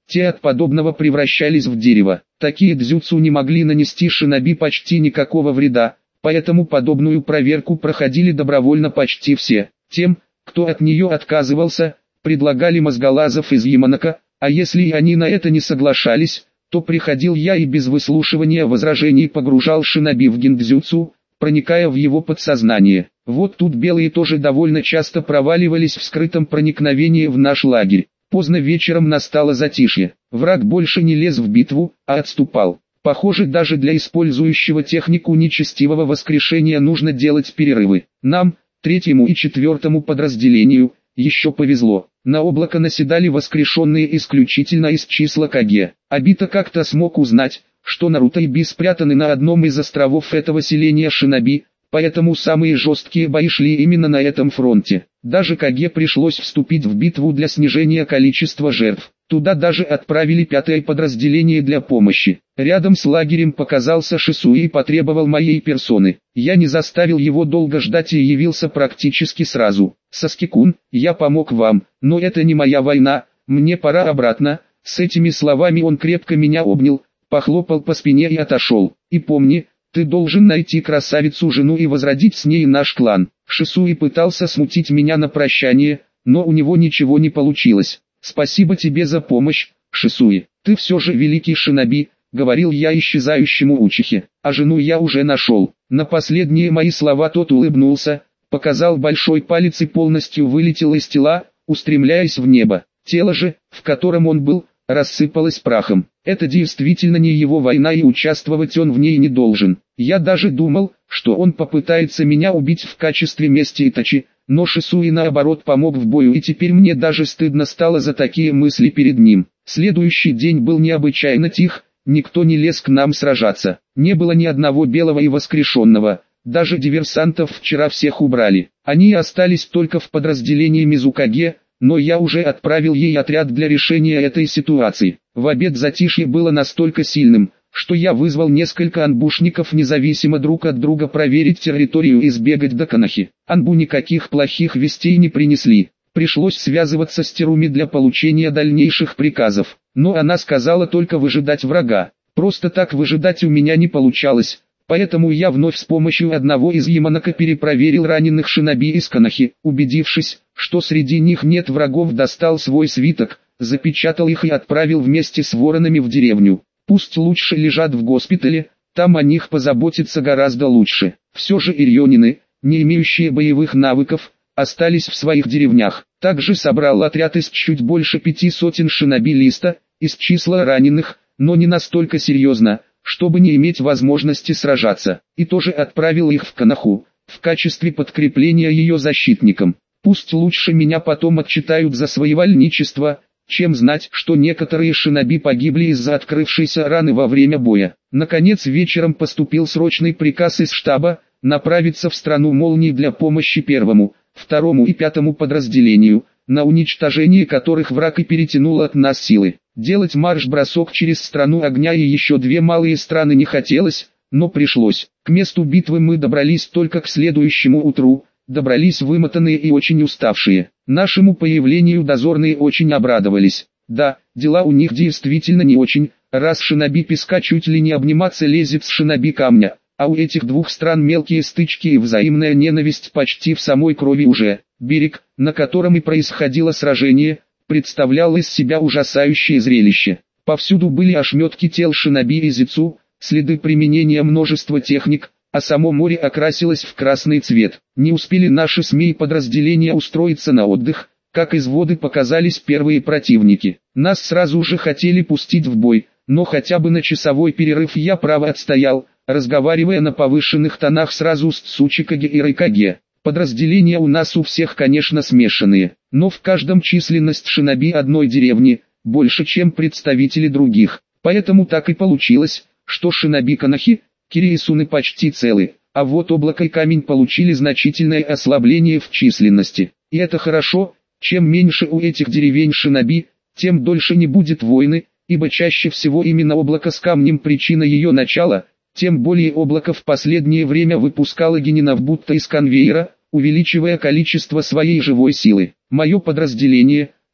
те от подобного превращались в дерево. Такие дзюцу не могли нанести шиноби почти никакого вреда, поэтому подобную проверку проходили добровольно почти все. Тем, кто от нее отказывался, предлагали мозголазов из Яманака, а если и они на это не соглашались, то приходил я и без выслушивания возражений погружал шиноби в гиндзюцу, проникая в его подсознание. Вот тут белые тоже довольно часто проваливались в скрытом проникновении в наш лагерь. Поздно вечером настало затишье. Враг больше не лез в битву, а отступал. Похоже, даже для использующего технику нечестивого воскрешения нужно делать перерывы. Нам, третьему и четвертому подразделению, еще повезло. На облако наседали воскрешенные исключительно из числа Каге. Обита как-то смог узнать, что Наруто и Би спрятаны на одном из островов этого селения шиноби, поэтому самые жесткие бои шли именно на этом фронте. Даже Каге пришлось вступить в битву для снижения количества жертв. Туда даже отправили пятое подразделение для помощи. Рядом с лагерем показался Шисуи и потребовал моей персоны. Я не заставил его долго ждать и явился практически сразу. «Саски-кун, я помог вам, но это не моя война, мне пора обратно». С этими словами он крепко меня обнял, похлопал по спине и отошел. «И помни, ты должен найти красавицу-жену и возродить с ней наш клан». Шисуи пытался смутить меня на прощание, но у него ничего не получилось. «Спасибо тебе за помощь, Шисуи, ты все же великий шиноби», — говорил я исчезающему Учихе, «а жену я уже нашел». На последние мои слова тот улыбнулся, показал большой палец и полностью вылетел из тела, устремляясь в небо. Тело же, в котором он был, рассыпалось прахом. Это действительно не его война и участвовать он в ней не должен. Я даже думал, что он попытается меня убить в качестве мести Итачи, но Шисуи наоборот помог в бою, и теперь мне даже стыдно стало за такие мысли перед ним. Следующий день был необычайно тих, никто не лез к нам сражаться. Не было ни одного белого и воскрешенного, даже диверсантов вчера всех убрали. Они остались только в подразделении Мизукаге, но я уже отправил ей отряд для решения этой ситуации. В обед затишье было настолько сильным, что я вызвал несколько анбушников независимо друг от друга проверить территорию и сбегать до Канахи. Анбу никаких плохих вестей не принесли. Пришлось связываться с Теруми для получения дальнейших приказов. Но она сказала только выжидать врага. Просто так выжидать у меня не получалось. Поэтому я вновь с помощью одного из Яманака перепроверил раненых шиноби из Канахи. Убедившись, что среди них нет врагов, достал свой свиток, запечатал их и отправил вместе с воронами в деревню. Пусть лучше лежат в госпитале, там о них позаботиться гораздо лучше. Все же ирьонины, не имеющие боевых навыков, остались в своих деревнях. Также собрал отряд из чуть больше пяти сотен шиноби листа, из числа раненых, но не настолько серьезно, чтобы не иметь возможности сражаться. И тоже отправил их в Канаху, в качестве подкрепления ее защитникам. Пусть лучше меня потом отчитают за своевольничество, чем знать, что некоторые шиноби погибли из-за открывшейся раны во время боя. Наконец вечером поступил срочный приказ из штаба, направиться в страну молний для помощи первому, второму и пятому подразделению, на уничтожение которых враг и перетянул от нас силы. Делать марш-бросок через страну огня и еще две малые страны не хотелось, но пришлось. К месту битвы мы добрались только к следующему утру, добрались вымотанные и очень уставшие. Нашему появлению дозорные очень обрадовались. Да, дела у них действительно не очень, раз шиноби песка чуть ли не обниматься лезет с шиноби камня, а у этих двух стран мелкие стычки и взаимная ненависть почти в самой крови уже. Берег, на котором и происходило сражение, представлял из себя ужасающее зрелище. Повсюду были ошметки тел шиноби и зицу, следы применения множества техник, а само море окрасилось в красный цвет. Не успели наши СМИ и подразделения устроиться на отдых, как из воды показались первые противники. Нас сразу же хотели пустить в бой, но хотя бы на часовой перерыв я право отстоял, разговаривая на повышенных тонах сразу с Цучикаге и Райкаге. Подразделения у нас у всех, конечно, смешанные, но в каждом численность шиноби одной деревни больше, чем представители других. Поэтому так и получилось, что шиноби Канахи, Кириесуны почти целы, а вот облако и камень получили значительное ослабление в численности. И это хорошо, чем меньше у этих деревень шиноби, тем дольше не будет войны, ибо чаще всего именно облако с камнем причина ее начала, тем более облако в последнее время выпускало генинов будто из конвейера, увеличивая количество своей живой силы. Мое подразделение,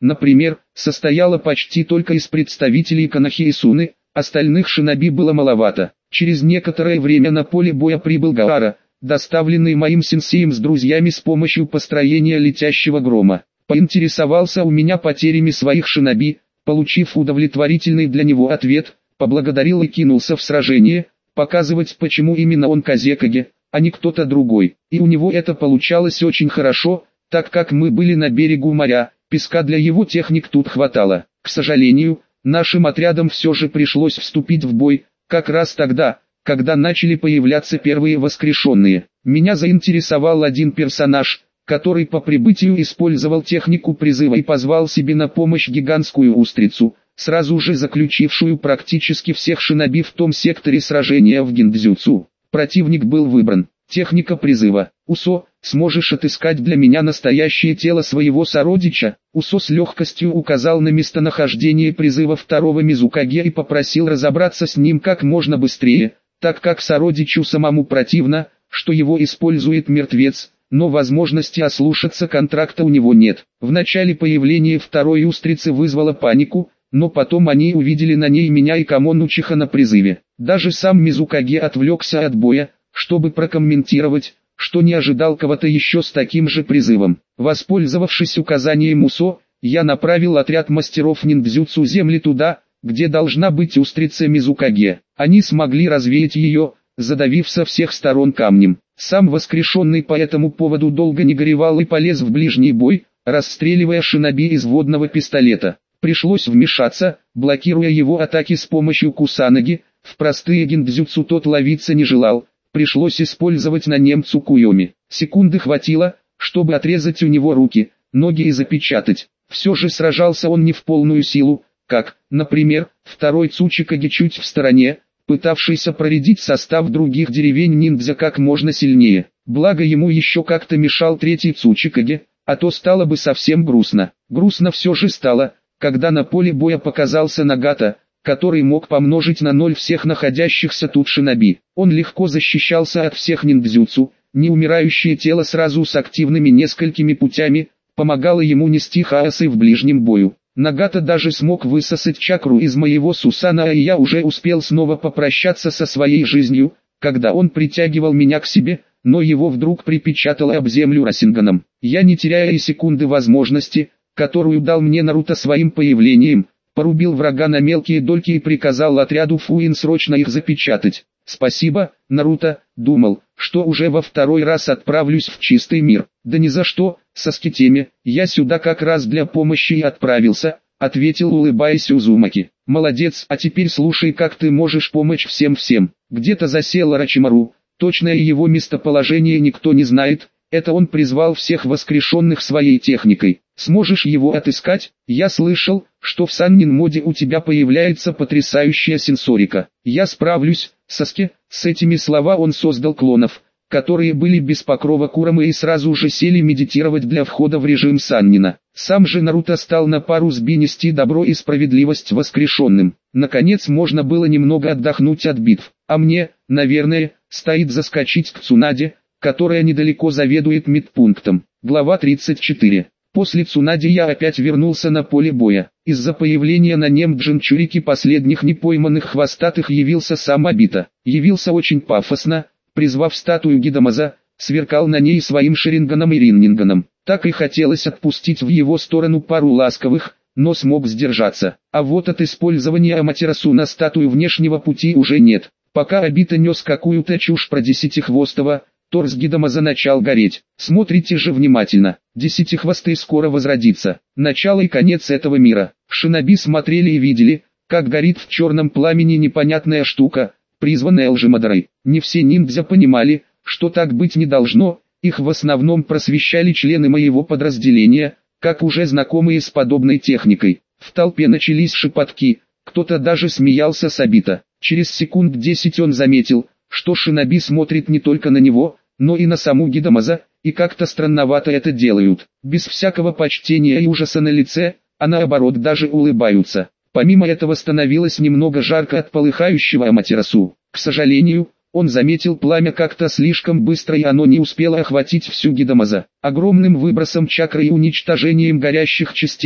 например, состояла почти только из представителей Конохи и Суны, остальных шиноби было маловато. Через некоторое время на поле боя прибыл Гаара, доставленный моим сенсеем с друзьями с помощью построения летящего грома. Поинтересовался у меня потерями своих шиноби, получив удовлетворительный для него ответ, поблагодарил и кинулся в сражение, показывать, почему именно он Казекаге, а не кто-то другой. И у него это получалось очень хорошо, так как мы были на берегу моря, песка для его техник тут хватало. К сожалению, нашим отрядам все же пришлось вступить в бой, как раз тогда, когда начали появляться первые воскрешенные. Меня заинтересовал один персонаж, который по прибытию использовал технику призыва и позвал себе на помощь гигантскую устрицу, сразу же заключившую практически всех шиноби в том секторе сражения в гиндзюцу. Противник был выбран. Техника призыва. Усо, сможешь отыскать для меня настоящее тело своего сородича? Усо с легкостью указал на местонахождение призыва второго Мизукаге и попросил разобраться с ним как можно быстрее, так как сородичу самому противно, что его использует мертвец, но возможности ослушаться контракта у него нет. В начале появление второй устрицы вызвало панику, но потом они увидели на ней меня и Камонучиха на призыве. Даже сам Мизукаге отвлекся от боя, чтобы прокомментировать, что не ожидал кого-то еще с таким же призывом. Воспользовавшись указанием Усо, я направил отряд мастеров ниндзюцу земли туда, где должна быть устрица Мизукаге. Они смогли развеять ее, задавив со всех сторон камнем. Сам воскрешенный по этому поводу долго не горевал и полез в ближний бой, расстреливая шиноби из водного пистолета. Пришлось вмешаться, блокируя его атаки с помощью кусанаги, в простые гиндзюцу тот ловиться не желал. Пришлось использовать на немцу куйоми. Секунды хватило, чтобы отрезать у него руки, ноги и запечатать. Все же сражался он не в полную силу, как, например, второй Цучикаге чуть в стороне, пытавшийся проредить состав других деревень ниндзя как можно сильнее. Благо ему еще как-то мешал третий Цучикаге, а то стало бы совсем грустно. Грустно все же стало, когда на поле боя показался Нагата, который мог помножить на ноль всех находящихся тут шиноби. Он легко защищался от всех ниндзюцу, неумирающее тело сразу с активными несколькими путями, помогало ему нести хаосы в ближнем бою. Нагата даже смог высосать чакру из моего Сусана, а я уже успел снова попрощаться со своей жизнью, когда он притягивал меня к себе, но его вдруг припечатало об землю Расинганом. Я, не теряя и секунды возможности, которую дал мне Наруто своим появлением, порубил врага на мелкие дольки и приказал отряду Фуин срочно их запечатать. «Спасибо, Наруто», думал, что уже во второй раз отправлюсь в чистый мир. «Да ни за что, Саскитеми, я сюда как раз для помощи и отправился», ответил, улыбаясь Узумаки. «Молодец, а теперь слушай, как ты можешь помочь всем-всем». Где-то засел Орочимару, точное его местоположение никто не знает, это он призвал всех воскрешенных своей техникой. Сможешь его отыскать? Я слышал, что в Саннин моде у тебя появляется потрясающая сенсорика. Я справлюсь, Саске. С этими слова он создал клонов, которые были без покрова Курамы и сразу же сели медитировать для входа в режим Саннина. Сам же Наруто стал на пару с Би нести добро и справедливость воскрешенным. Наконец можно было немного отдохнуть от битв. А мне, наверное, стоит заскочить к Цунаде, которая недалеко заведует медпунктом. Глава тридцать четыре. После Цунади я опять вернулся на поле боя. Из-за появления на нем Джинчурики последних непойманных хвостатых явился сам Обита. Явился очень пафосно, призвав статую Гидамаза, сверкал на ней своим шеринганом и риннинганом. Так и хотелось отпустить в его сторону пару ласковых, но смог сдержаться. А вот от использования Аматерасу на статую внешнего пути уже нет. Пока Обита нес какую-то чушь про десятихвостого, торс Гидамаза начал гореть. Смотрите же внимательно, десятихвостый скоро возродится. Начало и конец этого мира. Шиноби смотрели и видели, как горит в черном пламени непонятная штука, призванная Лжемадарой. Не все ниндзя понимали, что так быть не должно, их в основном просвещали члены моего подразделения, как уже знакомые с подобной техникой. В толпе начались шепотки, кто-то даже смеялся с Обита. Через секунд десять он заметил, что шиноби смотрит не только на него, но и на саму Гидамаза, и как-то странновато это делают, без всякого почтения и ужаса на лице, а наоборот даже улыбаются. Помимо этого становилось немного жарко от полыхающего Аматерасу. К сожалению, он заметил пламя как-то слишком быстро и оно не успело охватить всю Гидамаза. Огромным выбросом чакры и уничтожением горящих частей,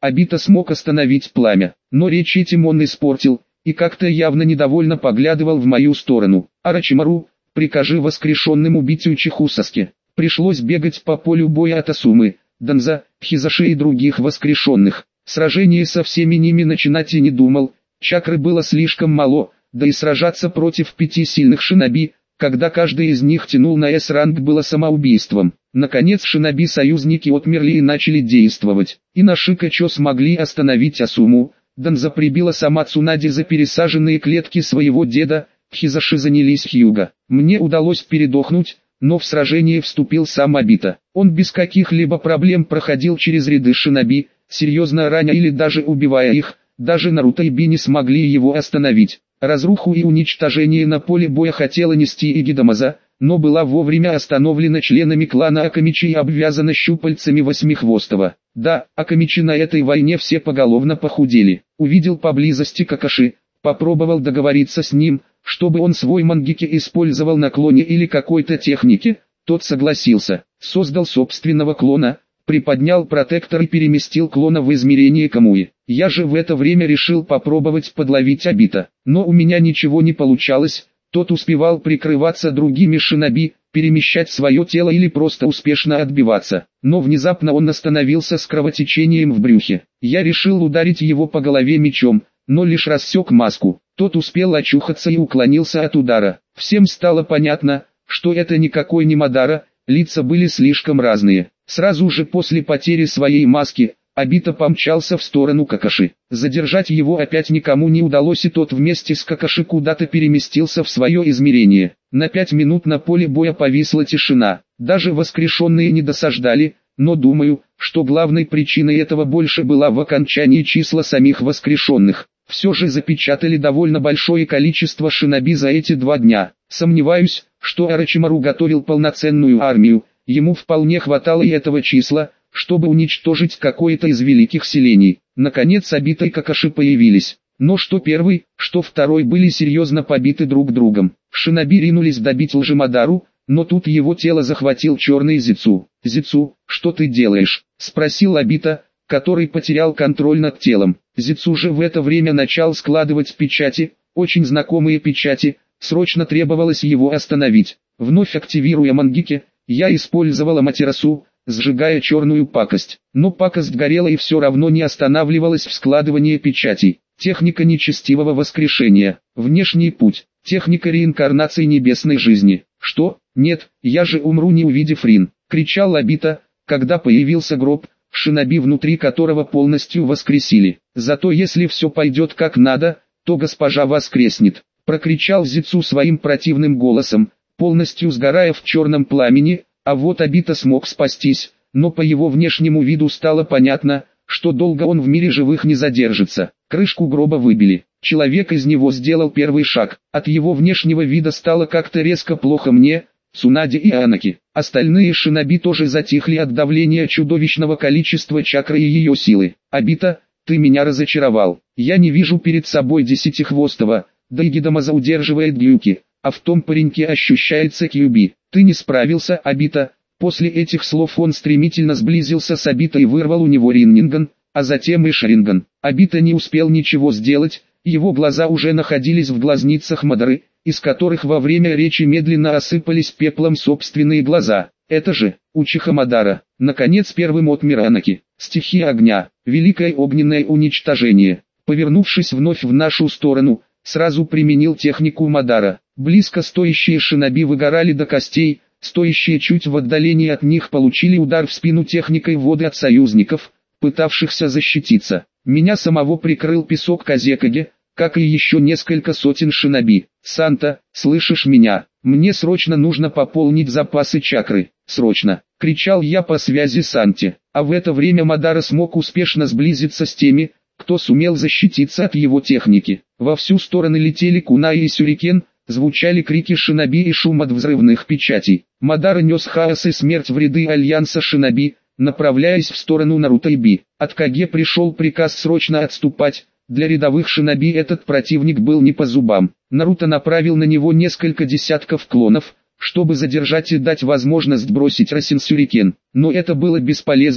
Обито смог остановить пламя, но речь этим он испортил, и как-то явно недовольно поглядывал в мою сторону. «Орочимару, прикажи воскрешенным убить Учиху Саске». Пришлось бегать по полю боя от Асумы, Данза, Хизаши и других воскрешенных. Сражение со всеми ними начинать и не думал, чакры было слишком мало, да и сражаться против пяти сильных шиноби, когда каждый из них тянул на С-ранг, было самоубийством. Наконец шиноби-союзники отмерли и начали действовать. И на Шикачо смогли остановить Асуму. Данза прибила сама Цунади за пересаженные клетки своего деда, Хизаши занялись Хьюго. Мне удалось передохнуть, но в сражение вступил сам Обито. Он без каких-либо проблем проходил через ряды шиноби, серьезно раня или даже убивая их, даже Наруто и Би не смогли его остановить. Разруху и уничтожение на поле боя хотела нести и Гидамаза, но была вовремя остановлена членами клана Акамичи и обвязана щупальцами Восьмихвостого. Да, Акамичи на этой войне все поголовно похудели. Увидел поблизости Какаши, попробовал договориться с ним, чтобы он свой мангеки использовал на клоне или какой-то технике, тот согласился. Создал собственного клона, приподнял протектор и переместил клона в измерение Камуи. Я же в это время решил попробовать подловить Обито, но у меня ничего не получалось, тот успевал прикрываться другими шиноби, перемещать свое тело или просто успешно отбиваться. Но внезапно он остановился с кровотечением в брюхе. Я решил ударить его по голове мечом, но лишь рассек маску. Тот успел очухаться и уклонился от удара. Всем стало понятно, что это никакой не Мадара, лица были слишком разные. Сразу же после потери своей маски, Обито помчался в сторону Какаши. Задержать его опять никому не удалось, и тот вместе с Какаши куда-то переместился в свое измерение. На пять минут на поле боя повисла тишина. Даже воскрешенные не досаждали, но думаю, что главной причиной этого больше была в окончании числа самих воскрешенных. Все же запечатали довольно большое количество шиноби за эти два дня. Сомневаюсь, что Орочимару готовил полноценную армию, ему вполне хватало и этого числа, чтобы уничтожить какое-то из великих селений. Наконец Обито и Какаши появились. Но что первый, что второй были серьезно побиты друг другом. Шиноби ринулись добить Лжемадару, но тут его тело захватил черный Зицу. «Зицу, что ты делаешь?» – спросил Обито, который потерял контроль над телом. Зицу же в это время начал складывать печати, очень знакомые печати, срочно требовалось его остановить. Вновь активируя мангеки, я использовала Аматерасу, сжигая черную пакость. Но пакость горела и все равно не останавливалась в складывании печатей. Техника нечестивого воскрешения. Внешний путь. Техника реинкарнации небесной жизни. Что? Нет, я же умру, не увидев Рин. Кричал Обито, когда появился гроб, шиноби внутри которого полностью воскресили. Зато если все пойдет как надо, то госпожа воскреснет. Прокричал Зицу своим противным голосом, полностью сгорая в черном пламени. А вот Обито смог спастись, но по его внешнему виду стало понятно, что долго он в мире живых не задержится. Крышку гроба выбили. Человек из него сделал первый шаг. От его внешнего вида стало как-то резко плохо мне, Цунади и Анаки. Остальные шиноби тоже затихли от давления чудовищного количества чакры и ее силы. Обито, ты меня разочаровал. Я не вижу перед собой Десятихвостого, да и Гидамаза удерживает Гюки, а в том пареньке ощущается Кьюби. Ты не справился, Обито. После этих слов он стремительно сблизился с Обито и вырвал у него Риннинган, а затем и Шаринган. Обито не успел ничего сделать, его глаза уже находились в глазницах Мадары, из которых во время речи медленно осыпались пеплом собственные глаза. Это же, Учиха Мадара. Наконец первым отмер Анаки. Стихия огня, великое огненное уничтожение. Повернувшись вновь в нашу сторону, сразу применил технику Мадара. Близко стоящие шиноби выгорали до костей, стоящие чуть в отдалении от них получили удар в спину техникой воды от союзников, пытавшихся защититься. Меня самого прикрыл песок Казекаге, как и еще несколько сотен шиноби. «Санта, слышишь меня? Мне срочно нужно пополнить запасы чакры, срочно!» — кричал я по связи Санте. А в это время Мадара смог успешно сблизиться с теми, кто сумел защититься от его техники. Во всю стороны летели кунаи и сюрикен, звучали крики шиноби и шум от взрывных печатей. Мадара нес хаос и смерть в ряды альянса шиноби, направляясь в сторону Наруто и Би. От Каге пришел приказ срочно отступать. Для рядовых шиноби этот противник был не по зубам. Наруто направил на него несколько десятков клонов, чтобы задержать и дать возможность бросить Расин Сюрикен. Но это было бесполезно,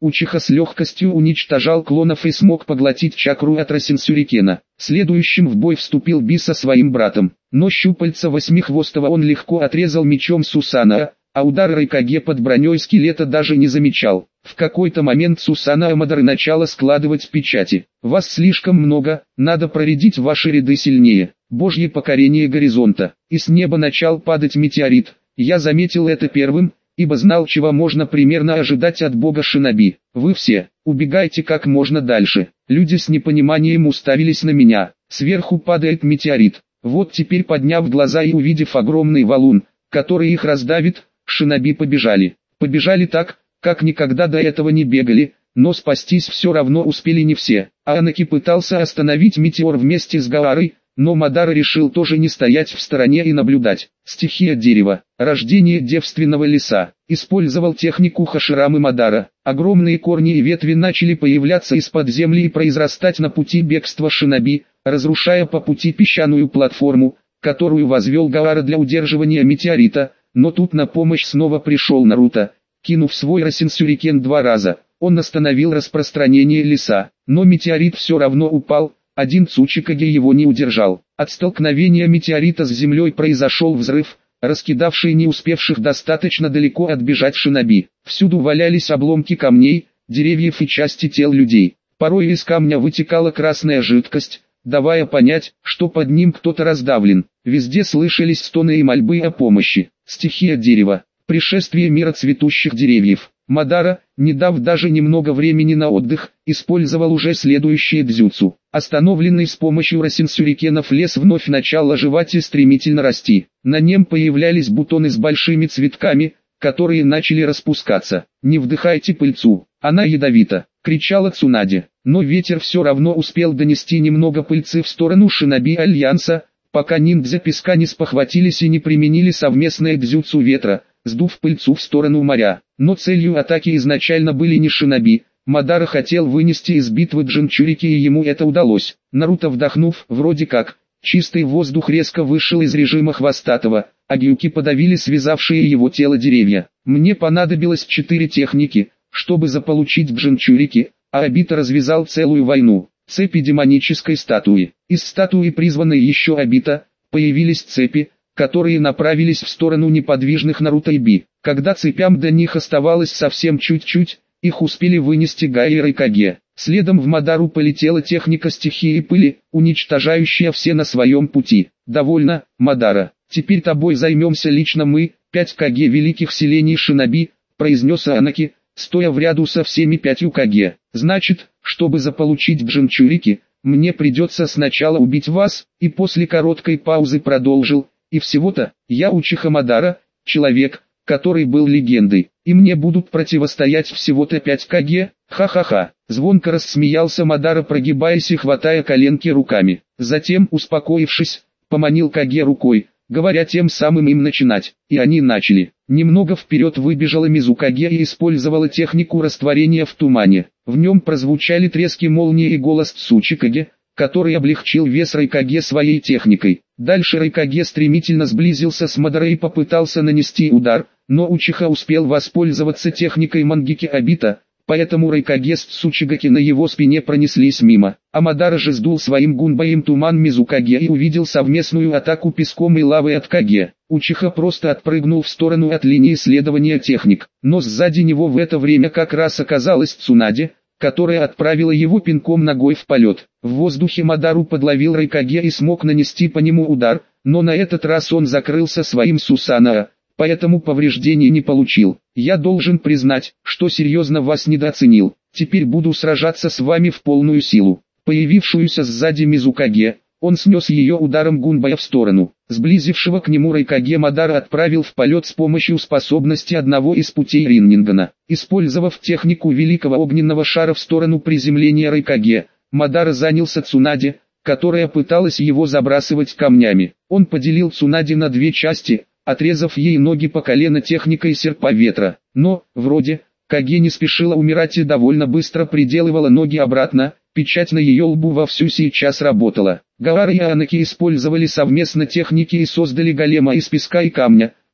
Учиха с легкостью уничтожал клонов и смог поглотить чакру от Росинсюрикена. Следующим в бой вступил Би со своим братом, но щупальца восьмихвостого он легко отрезал мечом Сусана, а удар Райкаге под броней скелета даже не замечал. В какой-то момент Сусана Амадары начала складывать печати. «Вас слишком много, надо проредить ваши ряды сильнее». Божье покорение горизонта. И с неба начал падать метеорит. Я заметил это первым, ибо знал, чего можно примерно ожидать от бога Шиноби. Вы все, убегайте как можно дальше. Люди с непониманием уставились на меня. Сверху падает метеорит. Вот теперь, подняв глаза и увидев огромный валун, который их раздавит, Шиноби побежали. Побежали так, как никогда до этого не бегали, но спастись все равно успели не все. Анаки пытался остановить метеор вместе с Гаарой, но Мадара решил тоже не стоять в стороне и наблюдать. Стихия дерева, рождение девственного леса. Использовал технику Хаширамы Мадара. Огромные корни и ветви начали появляться из-под земли и произрастать на пути бегства Шиноби, разрушая по пути песчаную платформу, которую возвел Гаара для удерживания метеорита. Но тут на помощь снова пришел Наруто. Кинув свой Росинсюрикен два раза, он остановил распространение леса, но метеорит все равно упал. Один Цучикаге его не удержал. От столкновения метеорита с землей произошел взрыв, раскидавший не успевших достаточно далеко отбежать Шиноби. Всюду валялись обломки камней, деревьев и части тел людей. Порой из камня вытекала красная жидкость, давая понять, что под ним кто-то раздавлен. Везде слышались стоны и мольбы о помощи. Стихия дерева. Пришествие мира цветущих деревьев. Мадара, не дав даже немного времени на отдых, использовал уже следующее дзюцу. Остановленный с помощью Росинсюрикенов лес вновь начал оживать и стремительно расти. На нем появлялись бутоны с большими цветками, которые начали распускаться. «Не вдыхайте пыльцу, она ядовита!» — кричала Цунаде. Но ветер все равно успел донести немного пыльцы в сторону Шиноби Альянса, пока ниндзя песка не спохватились и не применили совместное дзюцу ветра, сдув пыльцу в сторону моря. Но целью атаки изначально были не Шиноби. Мадара хотел вынести из битвы Джинчурики, и ему это удалось. Наруто, вдохнув, вроде как, чистый воздух резко вышел из режима хвостатого, а Гюки подавили связавшие его тело деревья. Мне понадобилось четыре техники, чтобы заполучить Джинчурики, а Обита развязал целую войну. Цепи демонической статуи. Из статуи, призванной еще Обита, появились цепи, которые направились в сторону неподвижных Наруто и Би. Когда цепям до них оставалось совсем чуть-чуть, их успели вынести Gai и Райкаге. Следом в Мадару полетела техника стихии пыли, уничтожающая все на своем пути. «Довольно, Мадара, теперь тобой займемся лично мы, пять Каге великих селений Шиноби», произнес Анаки, стоя в ряду со всеми пятью Каге. «Значит, чтобы заполучить Джинчурики, мне придется сначала убить вас», и после короткой паузы продолжил. «И всего-то, я Учиха Мадара, человек, который был легендой, и мне будут противостоять всего-то пять Каге, ха-ха-ха». Звонко рассмеялся Мадара, прогибаясь и хватая коленки руками. Затем, успокоившись, поманил Каге рукой, говоря тем самым им начинать. И они начали. Немного вперед выбежала Мизукаге и использовала технику растворения в тумане. В нем прозвучали трески молнии и голос Цучикаге, который облегчил вес Райкаге своей техникой. Дальше Райкаге стремительно сблизился с Мадарой и попытался нанести удар, но Учиха успел воспользоваться техникой Мангеки Обита, поэтому Райкаге с Цучигаки на его спине пронеслись мимо. А Мадара же сдул своим гунбаем туман Мизукаге и увидел совместную атаку песком и лавой от Каге. Учиха просто отпрыгнул в сторону от линии следования техник, но сзади него в это время как раз оказалась Цунаде, которая отправила его пинком ногой в полет. В воздухе Мадару подловил Райкаге и смог нанести по нему удар, но на этот раз он закрылся своим Сусанаа, поэтому повреждений не получил. «Я должен признать, что серьезно вас недооценил. Теперь буду сражаться с вами в полную силу». Появившуюся сзади Мизукаге, он снес ее ударом гунбая в сторону. Сблизившего к нему Райкаге Мадара отправил в полет с помощью способности одного из путей Риннингана. Использовав технику великого огненного шара в сторону приземления Райкаге, Мадара занялся Цунаде, которая пыталась его забрасывать камнями. Он поделил Цунаде на две части, отрезав ей ноги по колено техникой серпа ветра. Но, вроде, Каге не спешила умирать и довольно быстро приделывала ноги обратно. Печать на ее лбу вовсю сейчас работала. Гаара и Анаки использовали совместно техники и создали голема из песка и камня,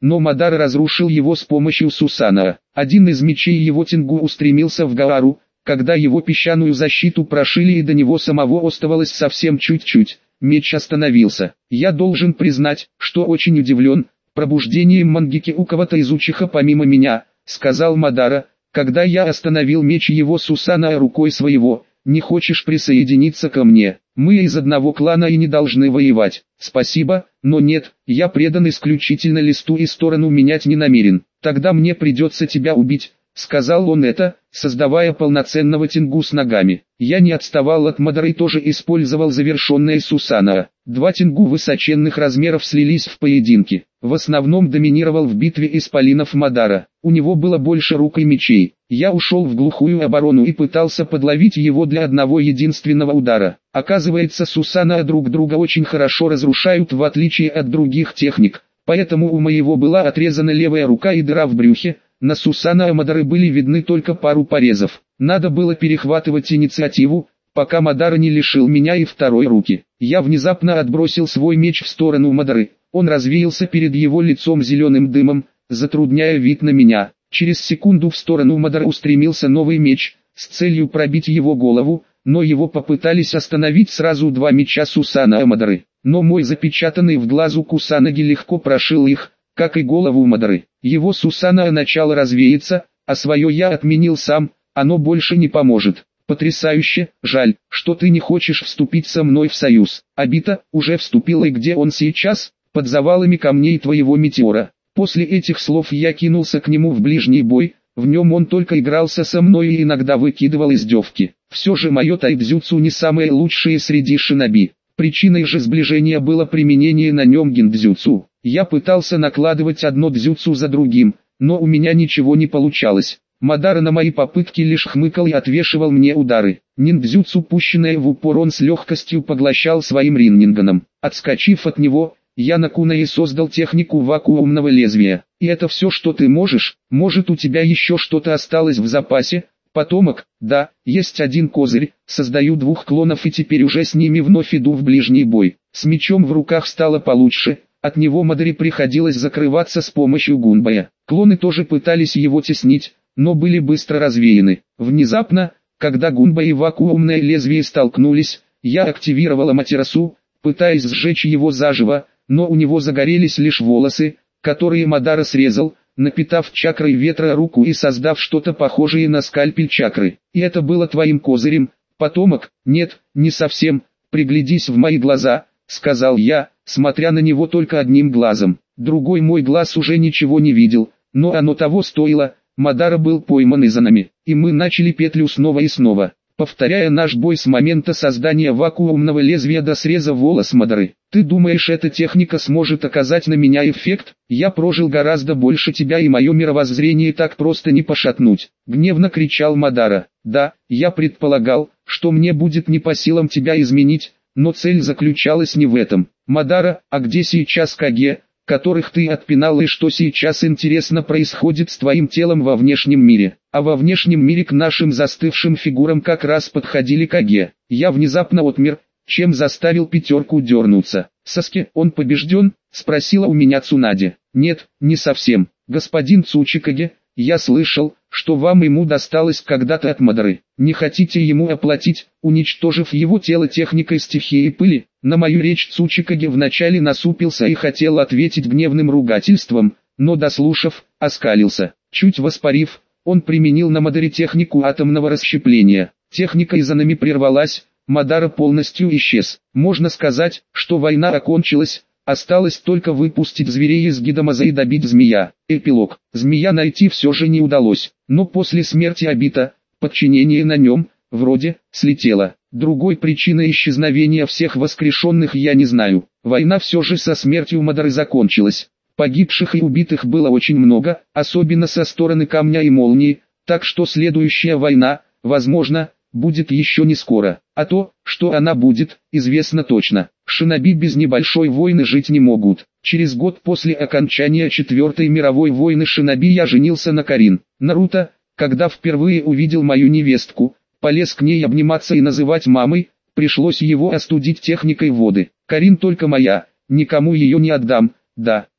но Мадара разрушил его с помощью Сусана. Один из мечей его Тенгу устремился в Гаару, когда его песчаную защиту прошили и до него самого оставалось совсем чуть-чуть, меч остановился. Я должен признать, что очень удивлен пробуждением Мангеки у кого-то из учиха помимо меня, сказал Мадара, когда я остановил меч его Сусана рукой своего. Не хочешь присоединиться ко мне? Мы из одного клана и не должны воевать. Спасибо, но нет, я предан исключительно листу и сторону менять не намерен. Тогда мне придется тебя убить, сказал он это, создавая полноценного Тенгу с ногами. Я не отставал от Мадары и тоже использовал завершенное Сусана. Два Тенгу высоченных размеров слились в поединке. В основном доминировал в битве исполинов Мадара. У него было больше рук и мечей. Я ушел в глухую оборону и пытался подловить его для одного единственного удара. Оказывается, Сусана друг друга очень хорошо разрушают в отличие от других техник. Поэтому у моего была отрезана левая рука и дыра в брюхе. На Сусана Мадары были видны только пару порезов. Надо было перехватывать инициативу, пока Мадара не лишил меня и второй руки. Я внезапно отбросил свой меч в сторону Мадары. Он развеялся перед его лицом зеленым дымом, затрудняя вид на меня. Через секунду в сторону Мадары устремился новый меч, с целью пробить его голову, но его попытались остановить сразу два меча Сусана Мадары. Но мой запечатанный в глазу Кусанаги легко прошил их, как и голову Мадары. Его Сусана начало развеяться, а свое я отменил сам, оно больше не поможет. Потрясающе, жаль, что ты не хочешь вступить со мной в союз. Абита уже вступила, и где он сейчас? Под завалами камней твоего метеора. После этих слов я кинулся к нему в ближний бой, в нем он только игрался со мной и иногда выкидывал издевки. Все же мое тайдзюцу не самое лучшее среди шиноби. Причиной же сближения было применение на нем гиндзюцу. Я пытался накладывать одно дзюцу за другим, но у меня ничего не получалось. Мадара на мои попытки лишь хмыкал и отвешивал мне удары. Ниндзюцу, пущенное в упор, он с легкостью поглощал своим риннинганом. Отскочив от него, я на кунае создал технику вакуумного лезвия. И это все, что ты можешь? Может, у тебя еще что-то осталось в запасе? Потомок? Да, есть один козырь. Создаю двух клонов и теперь уже с ними вновь иду в ближний бой. С мечом в руках стало получше. От него Мадоре приходилось закрываться с помощью гунбая. Клоны тоже пытались его теснить, но были быстро развеяны. Внезапно, когда гунбай и вакуумное лезвие столкнулись, я активировал Аматерасу, пытаясь сжечь его заживо, но у него загорелись лишь волосы, которые Мадара срезал, напитав чакрой ветра руку и создав что-то похожее на скальпель чакры. И это было твоим козырем, потомок? Нет, не совсем. Приглядись в мои глаза, сказал я, смотря на него только одним глазом. Другой мой глаз уже ничего не видел, но оно того стоило. Мадара был пойман изонами, и мы начали петлю снова и снова, повторяя наш бой с момента создания вакуумного лезвия до среза волос Мадары. Ты думаешь, эта техника сможет оказать на меня эффект? Я прожил гораздо больше тебя, и мое мировоззрение так просто не пошатнуть. Гневно кричал Мадара. Да, я предполагал, что мне будет не по силам тебя изменить, но цель заключалась не в этом. Мадара, а где сейчас Каге, которых ты отпинал, и что сейчас интересно происходит с твоим телом во внешнем мире? А во внешнем мире к нашим застывшим фигурам как раз подходили Каге. Я внезапно отмер, чем заставил пятерку дернуться. Саске, он побежден? Спросила у меня Цунаде. Нет, не совсем. Господин Цучикаге, я слышал, что вам ему досталось когда-то от Мадары. Не хотите ему оплатить, уничтожив его тело техникой стихии пыли? На мою речь Цучикаге вначале насупился и хотел ответить гневным ругательством, но дослушав, оскалился. Чуть воспарив, он применил на Мадаре технику атомного расщепления. Техника изонами прервалась, Мадара полностью исчез. Можно сказать, что война окончилась. Осталось только выпустить зверей из Гидамаза и добить змея. Эпилог. Змея найти все же не удалось, но после смерти Абита, подчинение на нем, вроде, слетело. Другой причины исчезновения всех воскрешенных я не знаю. Война все же со смертью Мадары закончилась. Погибших и убитых было очень много, особенно со стороны Камня и Молнии, так что следующая война, возможно, будет еще не скоро. А то, что она будет, известно точно. Шиноби без небольшой войны жить не могут. Через год после окончания Четвертой мировой войны шиноби я женился на Карин. Наруто, когда впервые увидел мою невестку, полез к ней обниматься и называть мамой, пришлось его остудить техникой воды. Карин только моя, никому ее не отдам. Да,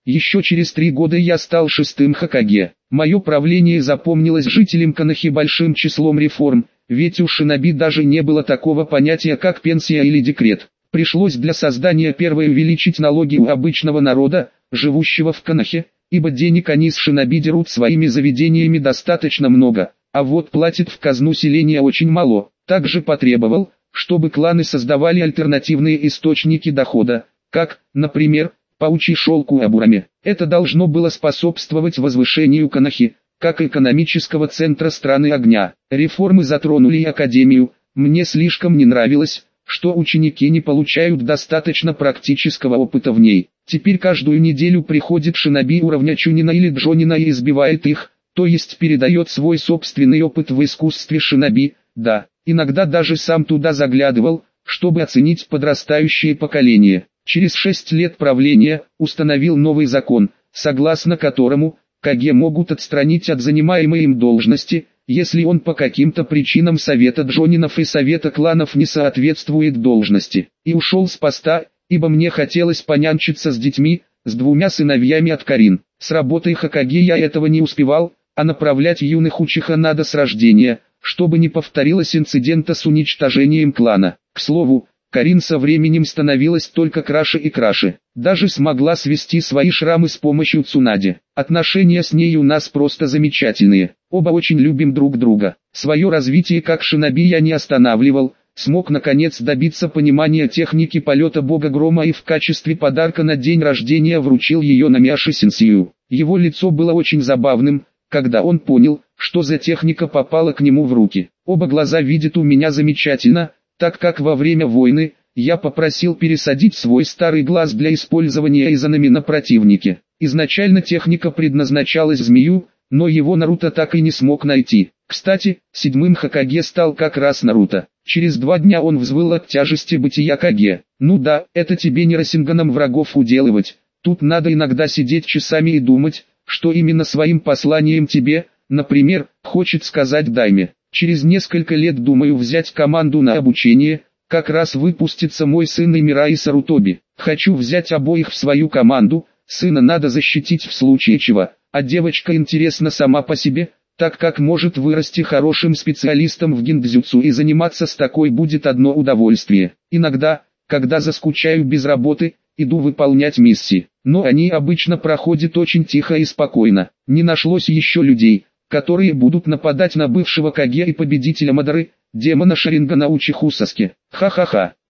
Еще через три года я стал шестым Хокаге. Мое правление запомнилось жителям Конохи большим числом реформ, ведь у шиноби даже не было такого понятия как пенсия или декрет. Пришлось для создания первой увеличить налоги у обычного народа, живущего в Конохе, ибо денег они с шиноби дерут своими заведениями достаточно много, а вот платит в казну селения очень мало. Также потребовал, чтобы кланы создавали альтернативные источники дохода, как, например, паучий шелк у Абурами. Это должно было способствовать возвышению Конохи, как экономического центра страны огня. Реформы затронули и академию. Мне слишком не нравилось, что ученики не получают достаточно практического опыта в ней. Теперь каждую неделю приходит шиноби уровня Чунина или Джонина и избивает их, то есть передает свой собственный опыт в искусстве шиноби. Да, иногда даже сам туда заглядывал, чтобы оценить подрастающее поколение. Через шесть лет правления установил новый закон, согласно которому Каге могут отстранить от занимаемой им должности, если он по каким-то причинам совета джонинов и совета кланов не соответствует должности. И ушел с поста, ибо мне хотелось понянчиться с детьми, с двумя сыновьями от Карин. С работой Хокаге я этого не успевал, а направлять юных учиха надо с рождения, чтобы не повторилось инцидента с уничтожением клана. К слову, Карин со временем становилась только краше и краше. Даже смогла свести свои шрамы с помощью Цунади. Отношения с ней у нас просто замечательные. Оба очень любим друг друга. Свое развитие как шиноби я не останавливал. Смог наконец добиться понимания техники полета бога грома и в качестве подарка на день рождения вручил ее Намиаши Сенсию. Его лицо было очень забавным, когда он понял, что за техника попала к нему в руки. Оба глаза видят у меня замечательно, так как во время войны я попросил пересадить свой старый глаз для использования изонами на противнике. Изначально техника предназначалась змею, но его Наруто так и не смог найти. Кстати, седьмым Хокаге стал как раз Наруто. Через два дня он взвыл от тяжести бытия Каге. Ну да, это тебе не Расинганом врагов уделывать. Тут надо иногда сидеть часами и думать, что именно своим посланием тебе, например, хочет сказать Дайме. Через несколько лет думаю взять команду на обучение, как раз выпустится мой сын Имира и Сарутоби. Хочу взять обоих в свою команду, сына надо защитить в случае чего, а девочка интересна сама по себе, так как может вырасти хорошим специалистом в гиндзюцу и заниматься с такой будет одно удовольствие. Иногда, когда заскучаю без работы, иду выполнять миссии, но они обычно проходят очень тихо и спокойно. Не нашлось еще людей, которые будут нападать на бывшего Каге и победителя Мадары, демона Шарингана Учиху Саске. Ха-ха-ха.